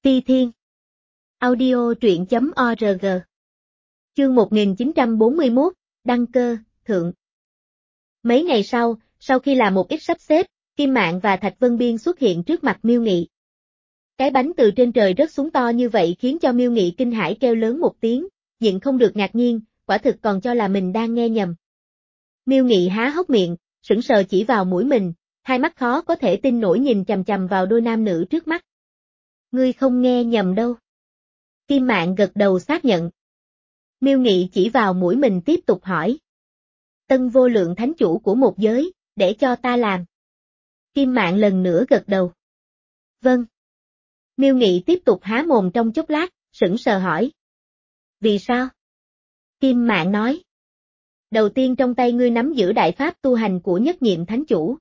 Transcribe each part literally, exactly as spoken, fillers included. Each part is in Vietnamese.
Ti Thiên. Audio truyện chấm org. Chương một nghìn chín trăm bốn mươi mốt, đăng cơ, thượng. Mấy ngày sau, sau khi làm một ít sắp xếp, Kim Mạn và Thạch Vân Biên xuất hiện trước mặt Miêu Nghị. Cái bánh từ trên trời rớt xuống to như vậy khiến cho Miêu Nghị kinh hãi kêu lớn một tiếng, nhịn không được ngạc nhiên, quả thực còn cho là mình đang nghe nhầm. Miêu Nghị há hốc miệng, sững sờ chỉ vào mũi mình, hai mắt khó có thể tin nổi nhìn chằm chằm vào đôi nam nữ trước mắt. Ngươi không nghe nhầm đâu. Kim Mạn gật đầu xác nhận. Miêu Nghị chỉ vào mũi mình tiếp tục hỏi. Tân vô lượng thánh chủ của một giới, để cho ta làm. Kim Mạn lần nữa gật đầu. Vâng. Miêu Nghị tiếp tục há mồm trong chốc lát, sững sờ hỏi. Vì sao? Kim Mạn nói. Đầu tiên trong tay ngươi nắm giữ đại pháp tu hành của nhất nhiệm thánh chủ.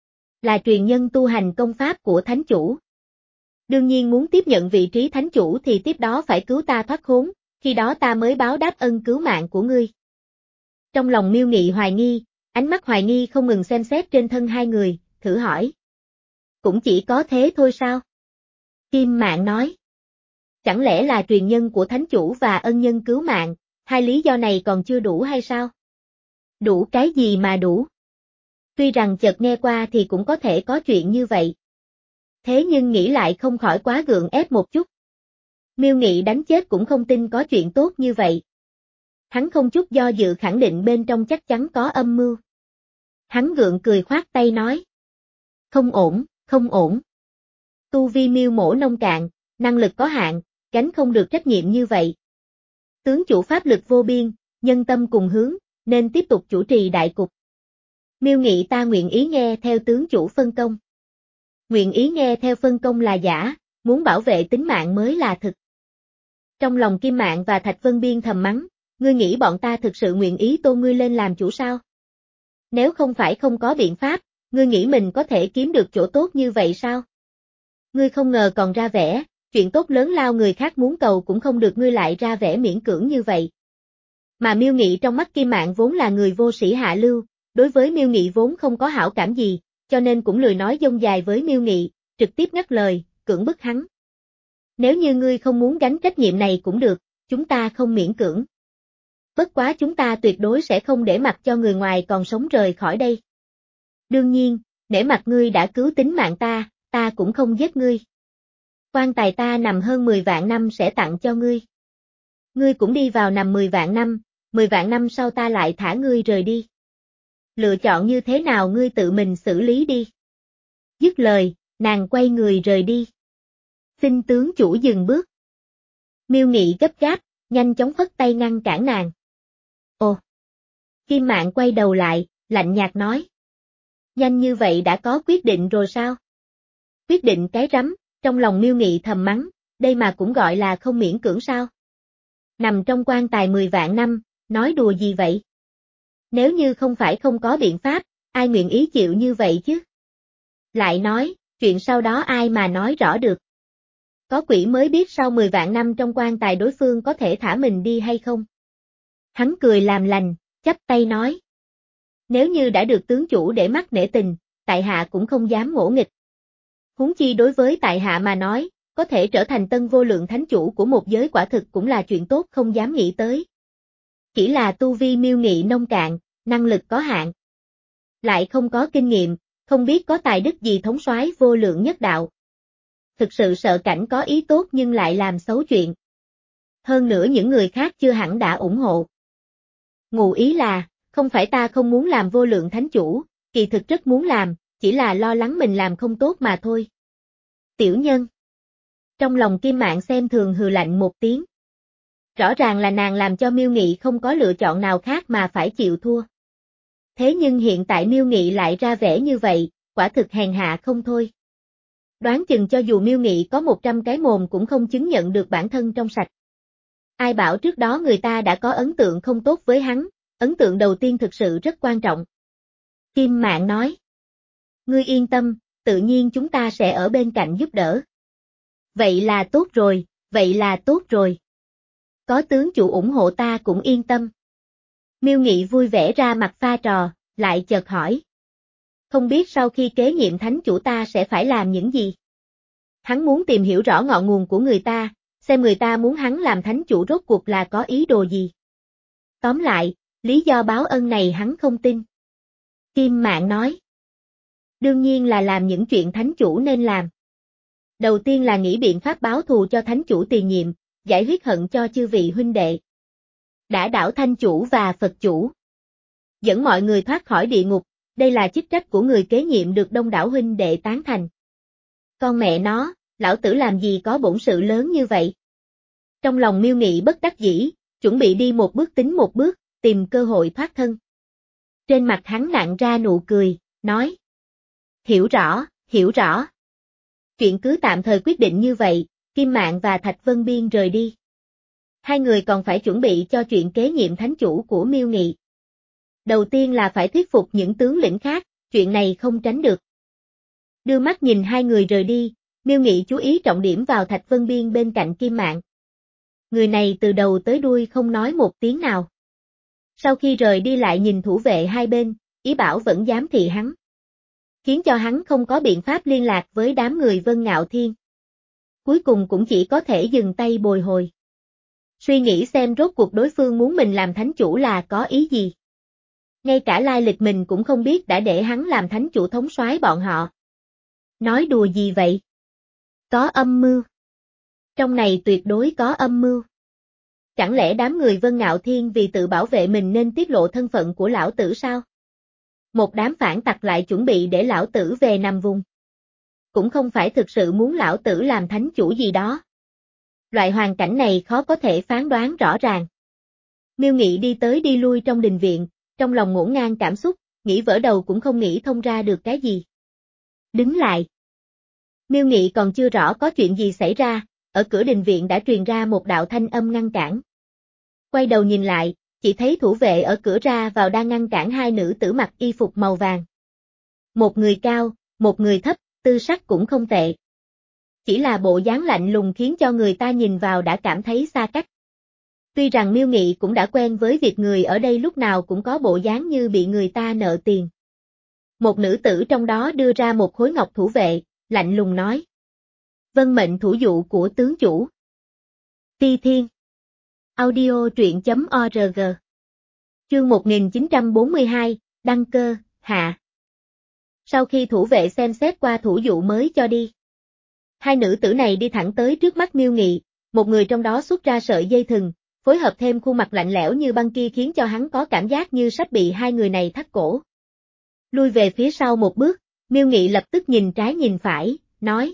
Là truyền nhân tu hành công pháp của thánh chủ. Đương nhiên muốn tiếp nhận vị trí thánh chủ thì tiếp đó phải cứu ta thoát khốn, khi đó ta mới báo đáp ân cứu mạng của ngươi. Trong lòng Miêu Nghị hoài nghi, ánh mắt hoài nghi không ngừng xem xét trên thân hai người, thử hỏi. Cũng chỉ có thế thôi sao? Kim Mạn nói. Chẳng lẽ là truyền nhân của thánh chủ và ân nhân cứu mạng, hai lý do này còn chưa đủ hay sao? Đủ cái gì mà đủ? Tuy rằng chợt nghe qua thì cũng có thể có chuyện như vậy. Thế nhưng nghĩ lại không khỏi quá gượng ép một chút. Miêu Nghị đánh chết cũng không tin có chuyện tốt như vậy. Hắn không chút do dự khẳng định bên trong chắc chắn có âm mưu. Hắn gượng cười khoát tay nói. Không ổn, không ổn. Tu vi Miêu mỗ nông cạn, năng lực có hạn, gánh không được trách nhiệm như vậy. Tướng chủ pháp lực vô biên, nhân tâm cùng hướng, nên tiếp tục chủ trì đại cục. Miêu Nghị ta nguyện ý nghe theo tướng chủ phân công. Nguyện ý nghe theo phân công là giả, muốn bảo vệ tính mạng mới là thực. Trong lòng Kim Mạn và Thạch Vân Biên thầm mắng, ngươi nghĩ bọn ta thực sự nguyện ý tôn ngươi lên làm chủ sao? Nếu không phải không có biện pháp, ngươi nghĩ mình có thể kiếm được chỗ tốt như vậy sao? Ngươi không ngờ còn ra vẻ, chuyện tốt lớn lao người khác muốn cầu cũng không được ngươi lại ra vẻ miễn cưỡng như vậy. Mà Miêu Nghị trong mắt Kim Mạn vốn là người vô sĩ hạ lưu, đối với Miêu Nghị vốn không có hảo cảm gì, cho nên cũng lười nói dông dài với Miêu Nghị, trực tiếp ngắt lời, cưỡng bức hắn. Nếu như ngươi không muốn gánh trách nhiệm này cũng được, chúng ta không miễn cưỡng. Bất quá chúng ta tuyệt đối sẽ không để mặc cho người ngoài còn sống rời khỏi đây. Đương nhiên, nể mặt ngươi đã cứu tính mạng ta, ta cũng không giết ngươi. Quan tài ta nằm hơn mười vạn năm sẽ tặng cho ngươi. Ngươi cũng đi vào nằm mười vạn năm, mười vạn năm sau ta lại thả ngươi rời đi. Lựa chọn như thế nào ngươi tự mình xử lý đi. Dứt lời, nàng quay người rời đi. Xin tướng chủ dừng bước. Miêu Nghị gấp gáp, nhanh chóng phất tay ngăn cản nàng. Ồ! Kim Mạn quay đầu lại, lạnh nhạt nói. Nhanh như vậy đã có quyết định rồi sao? Quyết định cái rắm, trong lòng Miêu Nghị thầm mắng, đây mà cũng gọi là không miễn cưỡng sao? Nằm trong quan tài mười vạn năm, nói đùa gì vậy? Nếu như không phải không có biện pháp, ai nguyện ý chịu như vậy chứ? Lại nói, chuyện sau đó ai mà nói rõ được? Có quỷ mới biết sau mười vạn năm trong quan tài đối phương có thể thả mình đi hay không? Hắn cười làm lành, chắp tay nói. Nếu như đã được tướng chủ để mắt nể tình, tại hạ cũng không dám ngỗ nghịch. Huống chi đối với tại hạ mà nói, có thể trở thành tân vô lượng thánh chủ của một giới quả thực cũng là chuyện tốt không dám nghĩ tới. Chỉ là tu vi Miêu Nghị nông cạn, năng lực có hạn. Lại không có kinh nghiệm, không biết có tài đức gì thống soái vô lượng nhất đạo. Thực sự sợ cảnh có ý tốt nhưng lại làm xấu chuyện. Hơn nữa những người khác chưa hẳn đã ủng hộ. Ngụ ý là, không phải ta không muốn làm vô lượng thánh chủ, kỳ thực rất muốn làm, chỉ là lo lắng mình làm không tốt mà thôi. Tiểu nhân. Trong lòng Kim Mạn xem thường hừ lạnh một tiếng. Rõ ràng là nàng làm cho Miêu Nghị không có lựa chọn nào khác mà phải chịu thua. Thế nhưng hiện tại Miêu Nghị lại ra vẻ như vậy, quả thực hèn hạ không thôi. Đoán chừng cho dù Miêu Nghị có một trăm cái mồm cũng không chứng nhận được bản thân trong sạch. Ai bảo trước đó người ta đã có ấn tượng không tốt với hắn, ấn tượng đầu tiên thực sự rất quan trọng. Kim Mạn nói. Ngươi yên tâm, tự nhiên chúng ta sẽ ở bên cạnh giúp đỡ. Vậy là tốt rồi, vậy là tốt rồi. Có tướng chủ ủng hộ ta cũng yên tâm. Miêu Nghị vui vẻ ra mặt pha trò, lại chợt hỏi. Không biết sau khi kế nhiệm thánh chủ ta sẽ phải làm những gì? Hắn muốn tìm hiểu rõ ngọn nguồn của người ta, xem người ta muốn hắn làm thánh chủ rốt cuộc là có ý đồ gì. Tóm lại, lý do báo ân này hắn không tin. Kim Mạn nói. Đương nhiên là làm những chuyện thánh chủ nên làm. Đầu tiên là nghĩ biện pháp báo thù cho thánh chủ tiền nhiệm, giải huyết hận cho chư vị huynh đệ. Đã đảo thanh chủ và Phật chủ. Dẫn mọi người thoát khỏi địa ngục, đây là chức trách của người kế nhiệm được đông đảo huynh đệ tán thành. Con mẹ nó, lão tử làm gì có bổn sự lớn như vậy? Trong lòng Miêu Nghị bất đắc dĩ, chuẩn bị đi một bước tính một bước, tìm cơ hội thoát thân. Trên mặt hắn nặn ra nụ cười, nói. Hiểu rõ, hiểu rõ. Chuyện cứ tạm thời quyết định như vậy, Kim Mạn và Thạch Vân Biên rời đi. Hai người còn phải chuẩn bị cho chuyện kế nhiệm thánh chủ của Miêu Nghị. Đầu tiên là phải thuyết phục những tướng lĩnh khác, chuyện này không tránh được. Đưa mắt nhìn hai người rời đi, Miêu Nghị chú ý trọng điểm vào Thạch Vân Biên bên cạnh Kim Mạn. Người này từ đầu tới đuôi không nói một tiếng nào. Sau khi rời đi lại nhìn thủ vệ hai bên, ý bảo vẫn giám thị hắn. Khiến cho hắn không có biện pháp liên lạc với đám người Vân Ngạo Thiên. Cuối cùng cũng chỉ có thể dừng tay bồi hồi. Suy nghĩ xem rốt cuộc đối phương muốn mình làm thánh chủ là có ý gì. Ngay cả lai lịch mình cũng không biết đã để hắn làm thánh chủ thống soái bọn họ. Nói đùa gì vậy? Có âm mưu. Trong này tuyệt đối có âm mưu. Chẳng lẽ đám người Vân Ngạo Thiên vì tự bảo vệ mình nên tiết lộ thân phận của lão tử sao? Một đám phản tặc lại chuẩn bị để lão tử về nằm vùng. Cũng không phải thực sự muốn lão tử làm thánh chủ gì đó. Loại hoàn cảnh này khó có thể phán đoán rõ ràng. Miêu Nghị đi tới đi lui trong đình viện, trong lòng ngổn ngang cảm xúc, nghĩ vỡ đầu cũng không nghĩ thông ra được cái gì. Đứng lại. Miêu Nghị còn chưa rõ có chuyện gì xảy ra, ở cửa đình viện đã truyền ra một đạo thanh âm ngăn cản. Quay đầu nhìn lại, chỉ thấy thủ vệ ở cửa ra vào đang ngăn cản hai nữ tử mặc y phục màu vàng. Một người cao, một người thấp, tư sắc cũng không tệ. Chỉ là bộ dáng lạnh lùng khiến cho người ta nhìn vào đã cảm thấy xa cách. Tuy rằng Miêu Nghị cũng đã quen với việc người ở đây lúc nào cũng có bộ dáng như bị người ta nợ tiền. Một nữ tử trong đó đưa ra một khối ngọc thủ vệ, lạnh lùng nói. Vân mệnh thủ dụ của tướng chủ. Ti Thiên. Audio truyện chấm org. Chương một nghìn chín trăm bốn mươi hai, đăng cơ, hạ. Sau khi thủ vệ xem xét qua thủ dụ mới cho đi. Hai nữ tử này đi thẳng tới trước mắt Miêu Nghị, một người trong đó xuất ra sợi dây thừng, phối hợp thêm khuôn mặt lạnh lẽo như băng kia khiến cho hắn có cảm giác như sắp bị hai người này thắt cổ. Lui về phía sau một bước, Miêu Nghị lập tức nhìn trái nhìn phải, nói.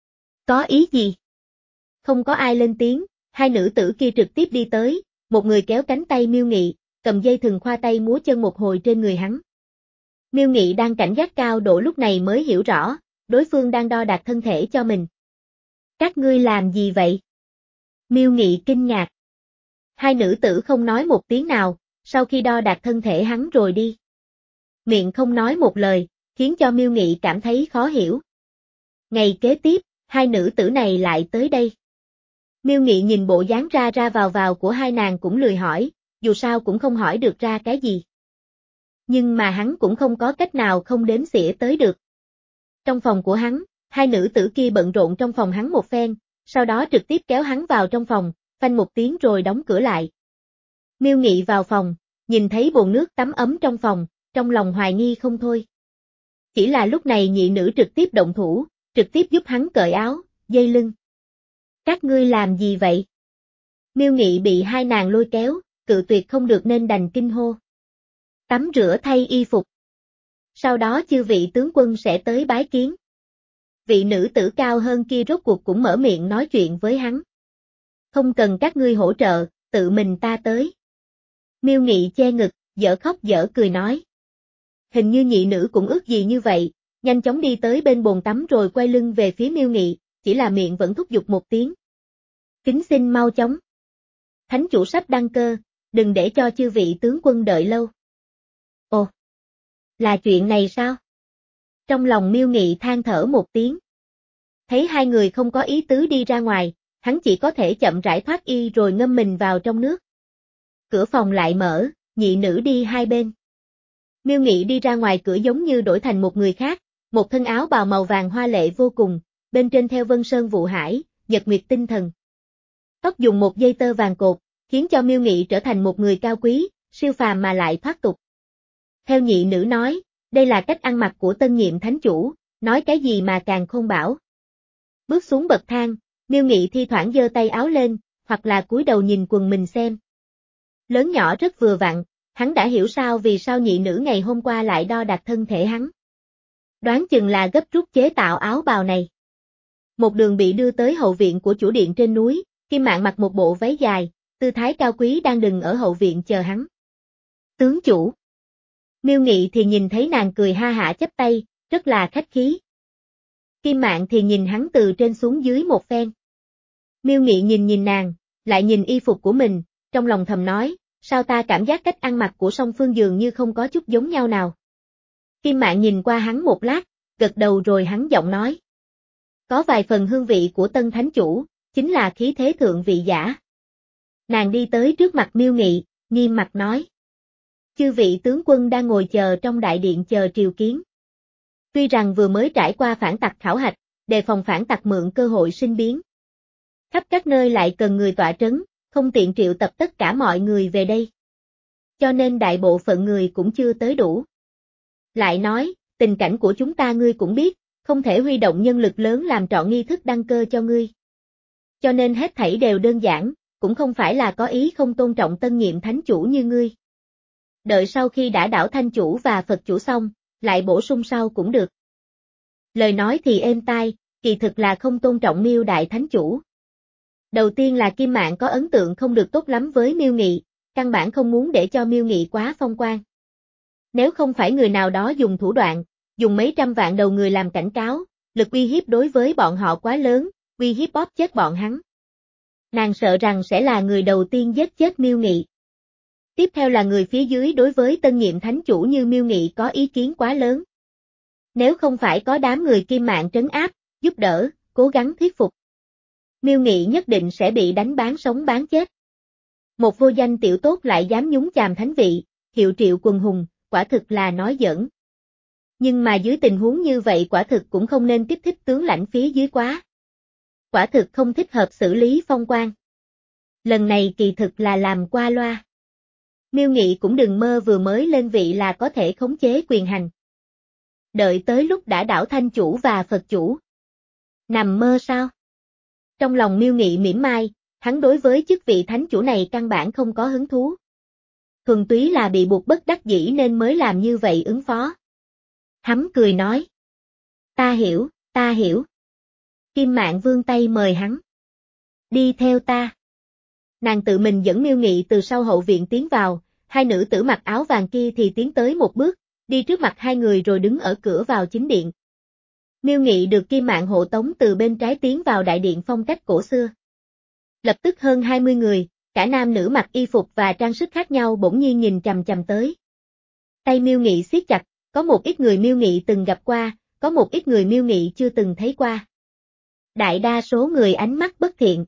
Có ý gì? Không có ai lên tiếng, hai nữ tử kia trực tiếp đi tới, một người kéo cánh tay Miêu Nghị, cầm dây thừng khoa tay múa chân một hồi trên người hắn. Miêu Nghị đang cảnh giác cao độ lúc này mới hiểu rõ, đối phương đang đo đạc thân thể cho mình. Các ngươi làm gì vậy? Miêu Nghị kinh ngạc. Hai nữ tử không nói một tiếng nào, sau khi đo đạc thân thể hắn rồi đi. Miệng không nói một lời, khiến cho Miêu Nghị cảm thấy khó hiểu. Ngày kế tiếp, hai nữ tử này lại tới đây. Miêu Nghị nhìn bộ dáng ra ra vào vào của hai nàng cũng lười hỏi, dù sao cũng không hỏi được ra cái gì. Nhưng mà hắn cũng không có cách nào không đếm xỉa tới được. Trong phòng của hắn, hai nữ tử kia bận rộn trong phòng hắn một phen, sau đó trực tiếp kéo hắn vào trong phòng, phanh một tiếng rồi đóng cửa lại. Miêu Nghị vào phòng, nhìn thấy bồn nước tắm ấm trong phòng, trong lòng hoài nghi không thôi. Chỉ là lúc này nhị nữ trực tiếp động thủ, trực tiếp giúp hắn cởi áo, dây lưng. Các ngươi làm gì vậy? Miêu Nghị bị hai nàng lôi kéo, cự tuyệt không được nên đành kinh hô. Tắm rửa thay y phục. Sau đó chư vị tướng quân sẽ tới bái kiến. Vị nữ tử cao hơn kia rốt cuộc cũng mở miệng nói chuyện với hắn. Không cần các ngươi hỗ trợ, tự mình ta tới. Miêu Nghị che ngực, dở khóc dở cười nói. Hình như nhị nữ cũng ước gì như vậy, nhanh chóng đi tới bên bồn tắm rồi quay lưng về phía Miêu Nghị, chỉ là miệng vẫn thúc giục một tiếng. Kính xin mau chóng. Thánh chủ sắp đăng cơ, đừng để cho chư vị tướng quân đợi lâu. Ồ, là chuyện này sao? Trong lòng Miêu Nghị than thở một tiếng. Thấy hai người không có ý tứ đi ra ngoài, hắn chỉ có thể chậm rãi thoát y rồi ngâm mình vào trong nước. Cửa phòng lại mở, nhị nữ đi hai bên. Miêu Nghị đi ra ngoài cửa giống như đổi thành một người khác, một thân áo bào màu vàng hoa lệ vô cùng, bên trên theo Vân Sơn Vụ Hải, Nhật Nguyệt Tinh Thần. Tóc dùng một dây tơ vàng cột, khiến cho Miêu Nghị trở thành một người cao quý, siêu phàm mà lại thoát tục. Theo nhị nữ nói, đây là cách ăn mặc của tân nhiệm thánh chủ, nói cái gì mà càng khôn bảo. Bước xuống bậc thang, Miêu Nghị thi thoảng giơ tay áo lên, hoặc là cúi đầu nhìn quần mình xem. Lớn nhỏ rất vừa vặn, hắn đã hiểu sao vì sao nhị nữ ngày hôm qua lại đo đạc thân thể hắn. Đoán chừng là gấp rút chế tạo áo bào này. Một đường bị đưa tới hậu viện của chủ điện trên núi, Kim Mạn mặc một bộ váy dài, tư thái cao quý đang đứng ở hậu viện chờ hắn. Tướng chủ. Miêu Nghị thì nhìn thấy nàng cười ha hả chắp tay, rất là khách khí. Kim Mạn thì nhìn hắn từ trên xuống dưới một phen. Miêu Nghị nhìn nhìn nàng, lại nhìn y phục của mình, trong lòng thầm nói, sao ta cảm giác cách ăn mặc của song phương dường như không có chút giống nhau nào. Kim Mạn nhìn qua hắn một lát, gật đầu rồi hắn giọng nói. Có vài phần hương vị của tân thánh chủ, chính là khí thế thượng vị giả. Nàng đi tới trước mặt Miêu Nghị, nghiêm mặt nói. Chư vị tướng quân đang ngồi chờ trong đại điện chờ triều kiến. Tuy rằng vừa mới trải qua phản tặc khảo hạch, đề phòng phản tặc mượn cơ hội sinh biến. Khắp các nơi lại cần người tọa trấn, không tiện triệu tập tất cả mọi người về đây. Cho nên đại bộ phận người cũng chưa tới đủ. Lại nói, tình cảnh của chúng ta ngươi cũng biết, không thể huy động nhân lực lớn làm trọn nghi thức đăng cơ cho ngươi. Cho nên hết thảy đều đơn giản, cũng không phải là có ý không tôn trọng tân nhiệm thánh chủ như ngươi. Đợi sau khi đã đảo thanh chủ và Phật chủ xong, lại bổ sung sau cũng được. Lời nói thì êm tai, kỳ thực là không tôn trọng Miêu đại thánh chủ. Đầu tiên là Kim Mạn có ấn tượng không được tốt lắm với Miêu Nghị, căn bản không muốn để cho Miêu Nghị quá phong quang. Nếu không phải người nào đó dùng thủ đoạn, dùng mấy trăm vạn đầu người làm cảnh cáo, lực uy hiếp đối với bọn họ quá lớn, uy hiếp bóp chết bọn hắn. Nàng sợ rằng sẽ là người đầu tiên giết chết Miêu Nghị. Tiếp theo là người phía dưới đối với tân nhiệm thánh chủ như Miêu Nghị có ý kiến quá lớn. Nếu không phải có đám người Kim Mạn trấn áp, giúp đỡ, cố gắng thuyết phục, Miêu Nghị nhất định sẽ bị đánh bán sống bán chết. Một vô danh tiểu tốt lại dám nhúng chàm thánh vị, hiệu triệu quần hùng, quả thực là nói giỡn. Nhưng mà dưới tình huống như vậy quả thực cũng không nên kích thích tướng lãnh phía dưới quá. Quả thực không thích hợp xử lý phong quan. Lần này kỳ thực là làm qua loa. Miêu Nghị cũng đừng mơ vừa mới lên vị là có thể khống chế quyền hành. Đợi tới lúc đã đảo thanh chủ và Phật chủ. Nằm mơ sao? Trong lòng Miêu Nghị mỉm mai, hắn đối với chức vị thánh chủ này căn bản không có hứng thú. Thuần túy là bị buộc bất đắc dĩ nên mới làm như vậy ứng phó. Hắn cười nói. Ta hiểu, ta hiểu. Kim Mạn vươn tay mời hắn. Đi theo ta. Nàng tự mình dẫn Miêu Nghị từ sau hậu viện tiến vào, hai nữ tử mặc áo vàng kia thì tiến tới một bước, đi trước mặt hai người rồi đứng ở cửa vào chính điện. Miêu Nghị được Kim Mạn hộ tống từ bên trái tiến vào đại điện phong cách cổ xưa. Lập tức hơn hai mươi người, cả nam nữ mặc y phục và trang sức khác nhau bỗng nhiên nhìn chằm chằm tới. Tay Miêu Nghị siết chặt, có một ít người Miêu Nghị từng gặp qua, có một ít người Miêu Nghị chưa từng thấy qua. Đại đa số người ánh mắt bất thiện.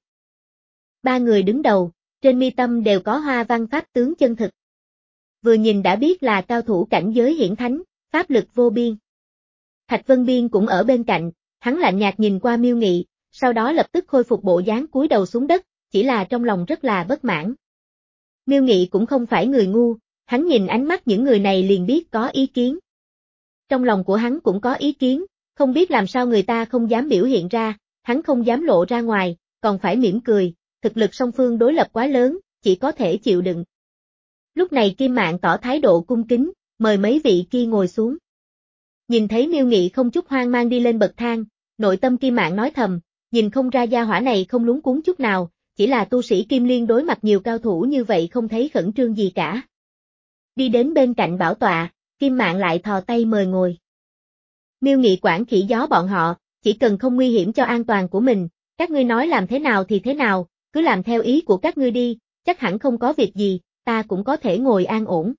Ba người đứng đầu, trên mi tâm đều có hoa văn pháp tướng chân thực. Vừa nhìn đã biết là cao thủ cảnh giới hiển thánh, pháp lực vô biên. Thạch Vân Biên cũng ở bên cạnh, hắn lạnh nhạt nhìn qua Miêu Nghị, sau đó lập tức khôi phục bộ dáng cúi đầu xuống đất, chỉ là trong lòng rất là bất mãn. Miêu Nghị cũng không phải người ngu, hắn nhìn ánh mắt những người này liền biết có ý kiến. Trong lòng của hắn cũng có ý kiến, không biết làm sao người ta không dám biểu hiện ra, hắn không dám lộ ra ngoài, còn phải mỉm cười, thực lực song phương đối lập quá lớn, chỉ có thể chịu đựng. Lúc này Kim Mạn tỏ thái độ cung kính, mời mấy vị kia ngồi xuống. Nhìn thấy Miêu Nghị không chút hoang mang đi lên bậc thang, nội tâm Kim Mạn nói thầm, nhìn không ra gia hỏa này không luống cuống chút nào, chỉ là tu sĩ Kim Liên đối mặt nhiều cao thủ như vậy không thấy khẩn trương gì cả. Đi đến bên cạnh bảo tọa, Kim Mạn lại thò tay mời ngồi. Miêu Nghị quản khỉ gió bọn họ, chỉ cần không nguy hiểm cho an toàn của mình, các ngươi nói làm thế nào thì thế nào, cứ làm theo ý của các ngươi đi, chắc hẳn không có việc gì, ta cũng có thể ngồi an ổn.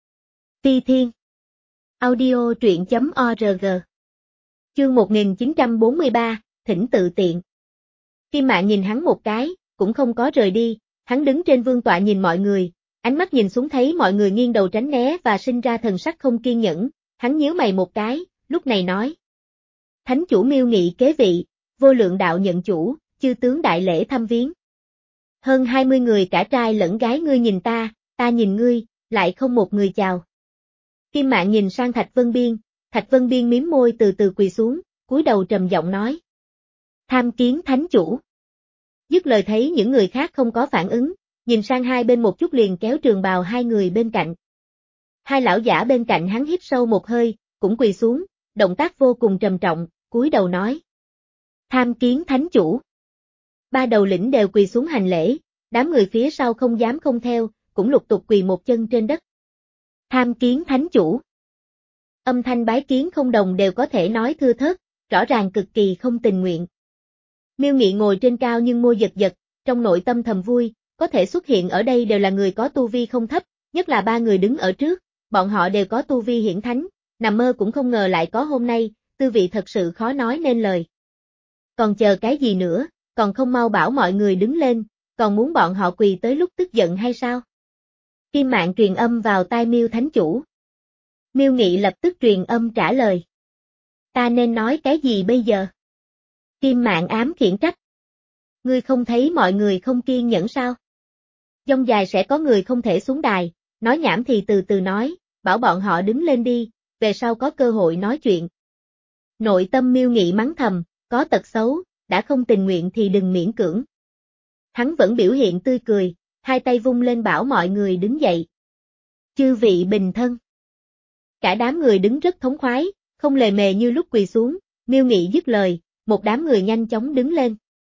Phi Thiên Audio truyện chấm org Chương một nghìn chín trăm bốn mươi ba, Thỉnh tự tiện. Kim Mạn nhìn hắn một cái, cũng không có rời đi, hắn đứng trên vương tọa nhìn mọi người, ánh mắt nhìn xuống thấy mọi người nghiêng đầu tránh né và sinh ra thần sắc không kiên nhẫn, hắn nhíu mày một cái, lúc này nói. Thánh chủ Miêu Nghị kế vị, Vô Lượng đạo nhận chủ, chư tướng đại lễ thăm viếng. Hơn hai mươi người cả trai lẫn gái ngươi nhìn ta, ta nhìn ngươi, lại không một người chào. Kim Mạn nhìn sang Thạch Vân Biên, Thạch Vân Biên mím môi từ từ quỳ xuống, cúi đầu trầm giọng nói. Tham kiến thánh chủ. Dứt lời thấy những người khác không có phản ứng, nhìn sang hai bên một chút liền kéo trường bào hai người bên cạnh. Hai lão giả bên cạnh hắn hít sâu một hơi, cũng quỳ xuống, động tác vô cùng trầm trọng, cúi đầu nói. Tham kiến thánh chủ. Ba đầu lĩnh đều quỳ xuống hành lễ, đám người phía sau không dám không theo, cũng lục tục quỳ một chân trên đất. Tham kiến thánh chủ. Âm thanh bái kiến không đồng đều có thể nói thưa thớt, rõ ràng cực kỳ không tình nguyện. Miêu Nghị ngồi trên cao nhưng môi giật giật, trong nội tâm thầm vui, có thể xuất hiện ở đây đều là người có tu vi không thấp, nhất là ba người đứng ở trước, bọn họ đều có tu vi hiển thánh, nằm mơ cũng không ngờ lại có hôm nay, tư vị thật sự khó nói nên lời. Còn chờ cái gì nữa, còn không mau bảo mọi người đứng lên, còn muốn bọn họ quỳ tới lúc tức giận hay sao? Kim Mạn truyền âm vào tai Miêu thánh chủ. Miêu Nghị lập tức truyền âm trả lời. Ta nên nói cái gì bây giờ? Kim Mạn ám khiển trách. Ngươi không thấy mọi người không kiên nhẫn sao? Dông dài sẽ có người không thể xuống đài, nói nhảm thì từ từ nói, bảo bọn họ đứng lên đi, về sau có cơ hội nói chuyện. Nội tâm Miêu Nghị mắng thầm, có tật xấu, đã không tình nguyện thì đừng miễn cưỡng. Hắn vẫn biểu hiện tươi cười, hai tay vung lên bảo mọi người đứng dậy. Chư vị bình thân. Cả đám người đứng rất thống khoái, không lề mề như lúc quỳ xuống, Miêu Nghị dứt lời, một đám người nhanh chóng đứng lên.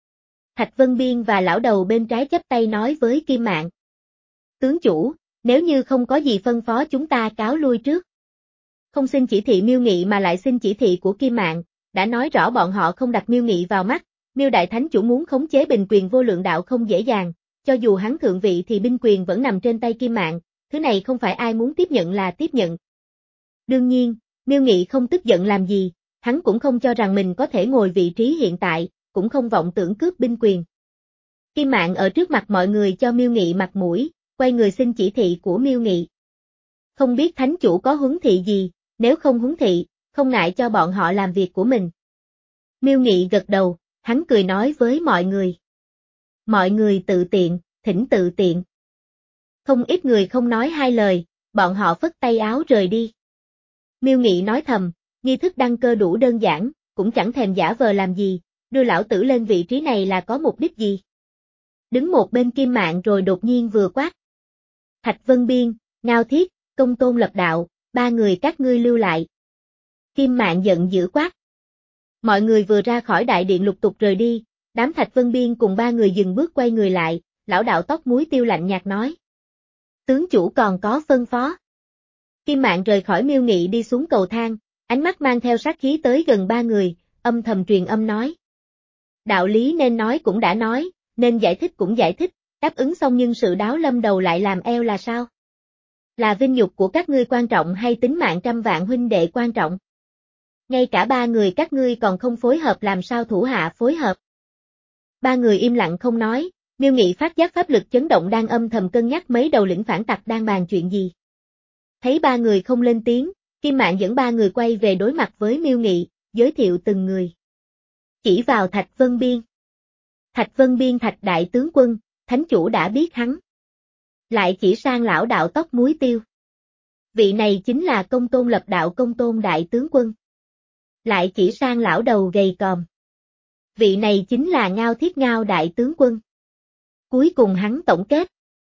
Thạch Vân Biên và lão đầu bên trái chắp tay nói với Kim Mạn. Tướng chủ, nếu như không có gì phân phó chúng ta cáo lui trước. Không xin chỉ thị Miêu Nghị mà lại xin chỉ thị của Kim Mạn, đã nói rõ bọn họ không đặt Miêu Nghị vào mắt, Miêu đại thánh chủ muốn khống chế binh quyền Vô Lượng đạo không dễ dàng, cho dù hắn thượng vị thì binh quyền vẫn nằm trên tay Kim Mạn, thứ này không phải ai muốn tiếp nhận là tiếp nhận. Đương nhiên, Miêu Nghị không tức giận làm gì, hắn cũng không cho rằng mình có thể ngồi vị trí hiện tại, cũng không vọng tưởng cướp binh quyền. Kim Mạn ở trước mặt mọi người cho Miêu Nghị mặt mũi, quay người xin chỉ thị của Miêu Nghị. Không biết thánh chủ có huấn thị gì, nếu không huấn thị, không ngại cho bọn họ làm việc của mình. Miêu Nghị gật đầu, hắn cười nói với mọi người. Mọi người tự tiện, thỉnh tự tiện. Không ít người không nói hai lời, bọn họ phất tay áo rời đi. Miêu Nghị nói thầm, nghi thức đăng cơ đủ đơn giản, cũng chẳng thèm giả vờ làm gì, đưa lão tử lên vị trí này là có mục đích gì. Đứng một bên Kim Mạn rồi đột nhiên vừa quát. Thạch Vân Biên, Ngao Thiết, Công Tôn Lập Đạo, ba người các ngươi lưu lại. Kim Mạn giận dữ quát. Mọi người vừa ra khỏi đại điện lục tục rời đi, đám Thạch Vân Biên cùng ba người dừng bước quay người lại, lão đạo tóc muối tiêu lạnh nhạt nói. Tướng chủ còn có phân phó. Kim Mạn rời khỏi Miêu Nghị đi xuống cầu thang, ánh mắt mang theo sát khí tới gần ba người, âm thầm truyền âm nói. Đạo lý nên nói cũng đã nói, nên giải thích cũng giải thích, đáp ứng xong nhưng sự đáo lâm đầu lại làm eo là sao? Là vinh nhục của các ngươi quan trọng hay tính mạng trăm vạn huynh đệ quan trọng? Ngay cả ba người các ngươi còn không phối hợp làm sao thủ hạ phối hợp? Ba người im lặng không nói, Miêu Nghị phát giác pháp lực chấn động đang âm thầm cân nhắc mấy đầu lĩnh phản tặc đang bàn chuyện gì. Thấy ba người không lên tiếng, Kim Mạn dẫn ba người quay về đối mặt với Miêu Nghị, giới thiệu từng người. Chỉ vào Thạch Vân Biên. Thạch Vân Biên Thạch đại tướng quân, thánh chủ đã biết hắn. Lại chỉ sang lão đạo tóc muối tiêu. Vị này chính là Công Tôn Lập Đạo Công Tôn đại tướng quân. Lại chỉ sang lão đầu gầy còm. Vị này chính là Ngao Thiết Ngao đại tướng quân. Cuối cùng hắn tổng kết.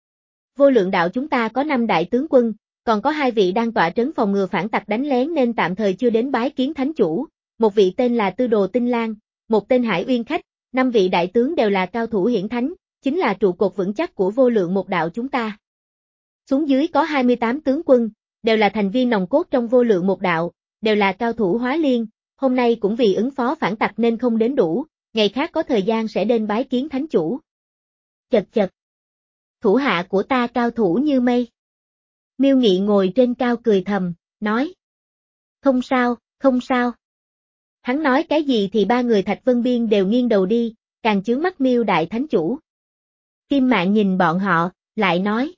Vô Lượng đạo chúng ta có năm đại tướng quân, còn có hai vị đang tọa trấn phòng ngừa phản tặc đánh lén nên tạm thời chưa đến bái kiến thánh chủ, một vị tên là Tư Đồ Tinh Lan, một tên Hải Uyên Khách, năm vị đại tướng đều là cao thủ hiển thánh, chính là trụ cột vững chắc của Vô Lượng một đạo chúng ta. Xuống dưới có hai mươi tám tướng quân, đều là thành viên nòng cốt trong Vô Lượng một đạo, đều là cao thủ hóa liên, hôm nay cũng vì ứng phó phản tặc nên không đến đủ, ngày khác có thời gian sẽ đến bái kiến thánh chủ. Chật chật. Thủ hạ của ta cao thủ như mây. Miêu Nghị ngồi trên cao cười thầm, nói. Không sao, không sao. Hắn nói cái gì thì ba người Thạch Vân Biên đều nghiêng đầu đi, càng chướng mắt Miêu đại thánh chủ. Kim Mạn nhìn bọn họ, lại nói.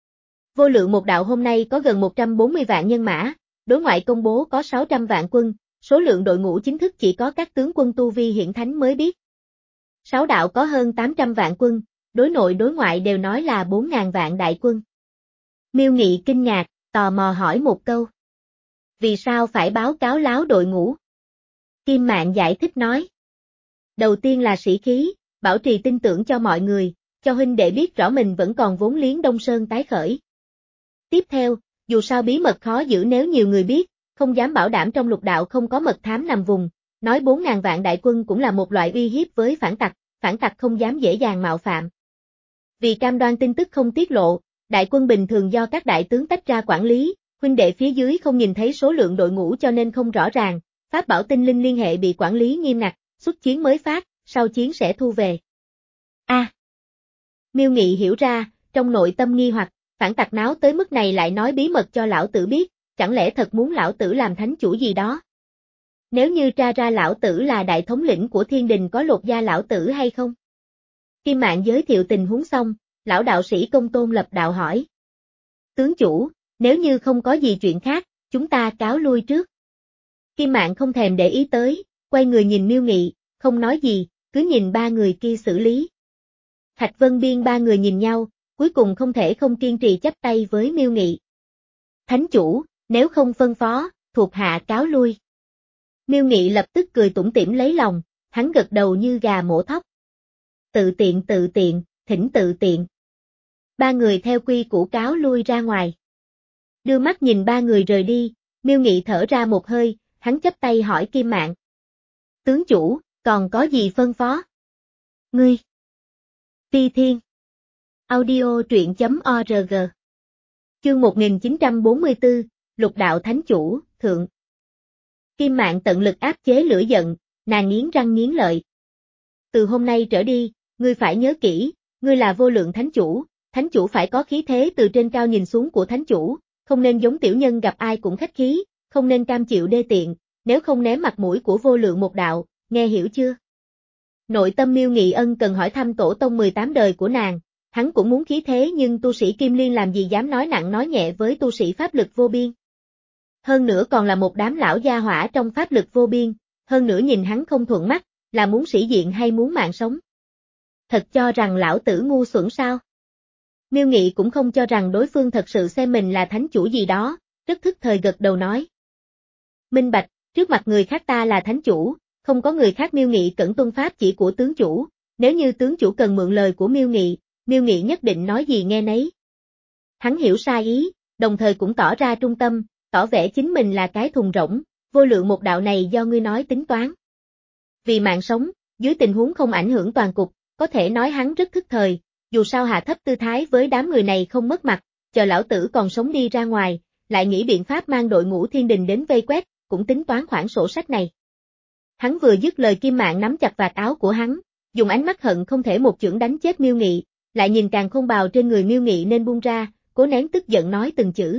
Vô Lượng một đạo hôm nay có gần một trăm bốn mươi vạn nhân mã, đối ngoại công bố có sáu trăm vạn quân, số lượng đội ngũ chính thức chỉ có các tướng quân tu vi hiển thánh mới biết. Sáu đạo có hơn tám trăm vạn quân, đối nội đối ngoại đều nói là bốn ngàn vạn đại quân. Miêu Nghị kinh ngạc, tò mò hỏi một câu. Vì sao phải báo cáo láo đội ngũ? Kim Mạn giải thích nói. Đầu tiên là sĩ khí, bảo trì tin tưởng cho mọi người, cho huynh đệ biết rõ mình vẫn còn vốn liếng Đông Sơn tái khởi. Tiếp theo, dù sao bí mật khó giữ nếu nhiều người biết, không dám bảo đảm trong lục đạo không có mật thám nằm vùng, nói bốn ngàn vạn đại quân cũng là một loại uy hiếp với phản tặc, phản tặc không dám dễ dàng mạo phạm. Vì cam đoan tin tức không tiết lộ, đại quân bình thường do các đại tướng tách ra quản lý, huynh đệ phía dưới không nhìn thấy số lượng đội ngũ cho nên không rõ ràng, pháp bảo tinh linh liên hệ bị quản lý nghiêm ngặt, xuất chiến mới phát, sau chiến sẽ thu về. A. À, Miêu Nghị hiểu ra, trong nội tâm nghi hoặc, phản tặc náo tới mức này lại nói bí mật cho lão tử biết, chẳng lẽ thật muốn lão tử làm thánh chủ gì đó? Nếu như tra ra lão tử là đại thống lĩnh của thiên đình có lột da lão tử hay không? Kim Mạn giới thiệu tình huống xong, lão đạo sĩ Công Tôn lập đạo hỏi. Tướng chủ, nếu như không có gì chuyện khác, chúng ta cáo lui trước. Kim Mạn không thèm để ý tới, quay người nhìn Miêu Nghị, không nói gì, cứ nhìn ba người kia xử lý. Thạch Vân Biên ba người nhìn nhau, cuối cùng không thể không kiên trì chắp tay với Miêu Nghị. Thánh chủ, nếu không phân phó, thuộc hạ cáo lui. Miêu Nghị lập tức cười tủm tỉm lấy lòng, hắn gật đầu như gà mổ thóc. Tự tiện tự tiện, thỉnh tự tiện. Ba người theo quy củ cáo lui ra ngoài. Đưa mắt nhìn ba người rời đi, Miêu Nghị thở ra một hơi, hắn chắp tay hỏi Kim Mạn. Tướng chủ, còn có gì phân phó? Ngươi. Phi Thiên. Audio truyện chấm org. Chương một nghìn chín trăm bốn mươi tư, Lục đạo thánh chủ, thượng. Kim Mạn tận lực áp chế lửa giận, nàng nghiến răng nghiến lợi. Từ hôm nay trở đi, ngươi phải nhớ kỹ, ngươi là vô lượng thánh chủ, thánh chủ phải có khí thế từ trên cao nhìn xuống của thánh chủ, không nên giống tiểu nhân gặp ai cũng khách khí, không nên cam chịu đê tiện, nếu không ném mặt mũi của vô lượng một đạo, nghe hiểu chưa? Nội tâm Miêu Nghị ân cần hỏi thăm tổ tông mười tám đời của nàng, hắn cũng muốn khí thế nhưng tu sĩ Kim Liên làm gì dám nói nặng nói nhẹ với tu sĩ pháp lực vô biên. Hơn nữa còn là một đám lão gia hỏa trong pháp lực vô biên, hơn nữa nhìn hắn không thuận mắt, là muốn sĩ diện hay muốn mạng sống. Thật cho rằng lão tử ngu xuẩn sao? Miêu Nghị cũng không cho rằng đối phương thật sự xem mình là thánh chủ gì đó, rất thức thời gật đầu nói. Minh bạch, trước mặt người khác ta là thánh chủ, không có người khác. Miêu Nghị cẩn tuân pháp chỉ của tướng chủ, nếu như tướng chủ cần mượn lời của Miêu Nghị, Miêu Nghị nhất định nói gì nghe nấy. Hắn hiểu sai ý, đồng thời cũng tỏ ra trung tâm, tỏ vẻ chính mình là cái thùng rỗng, vô lượng một đạo này do ngươi nói tính toán. Vì mạng sống, dưới tình huống không ảnh hưởng toàn cục, có thể nói hắn rất thức thời, dù sao hạ thấp tư thái với đám người này không mất mặt, chờ lão tử còn sống đi ra ngoài, lại nghĩ biện pháp mang đội ngũ thiên đình đến vây quét, cũng tính toán khoản sổ sách này. Hắn vừa dứt lời, Kim Mạn nắm chặt vạt áo của hắn, dùng ánh mắt hận không thể một chưởng đánh chết Miêu Nghị, lại nhìn càng khôn bào trên người Miêu Nghị nên buông ra, cố nén tức giận nói từng chữ.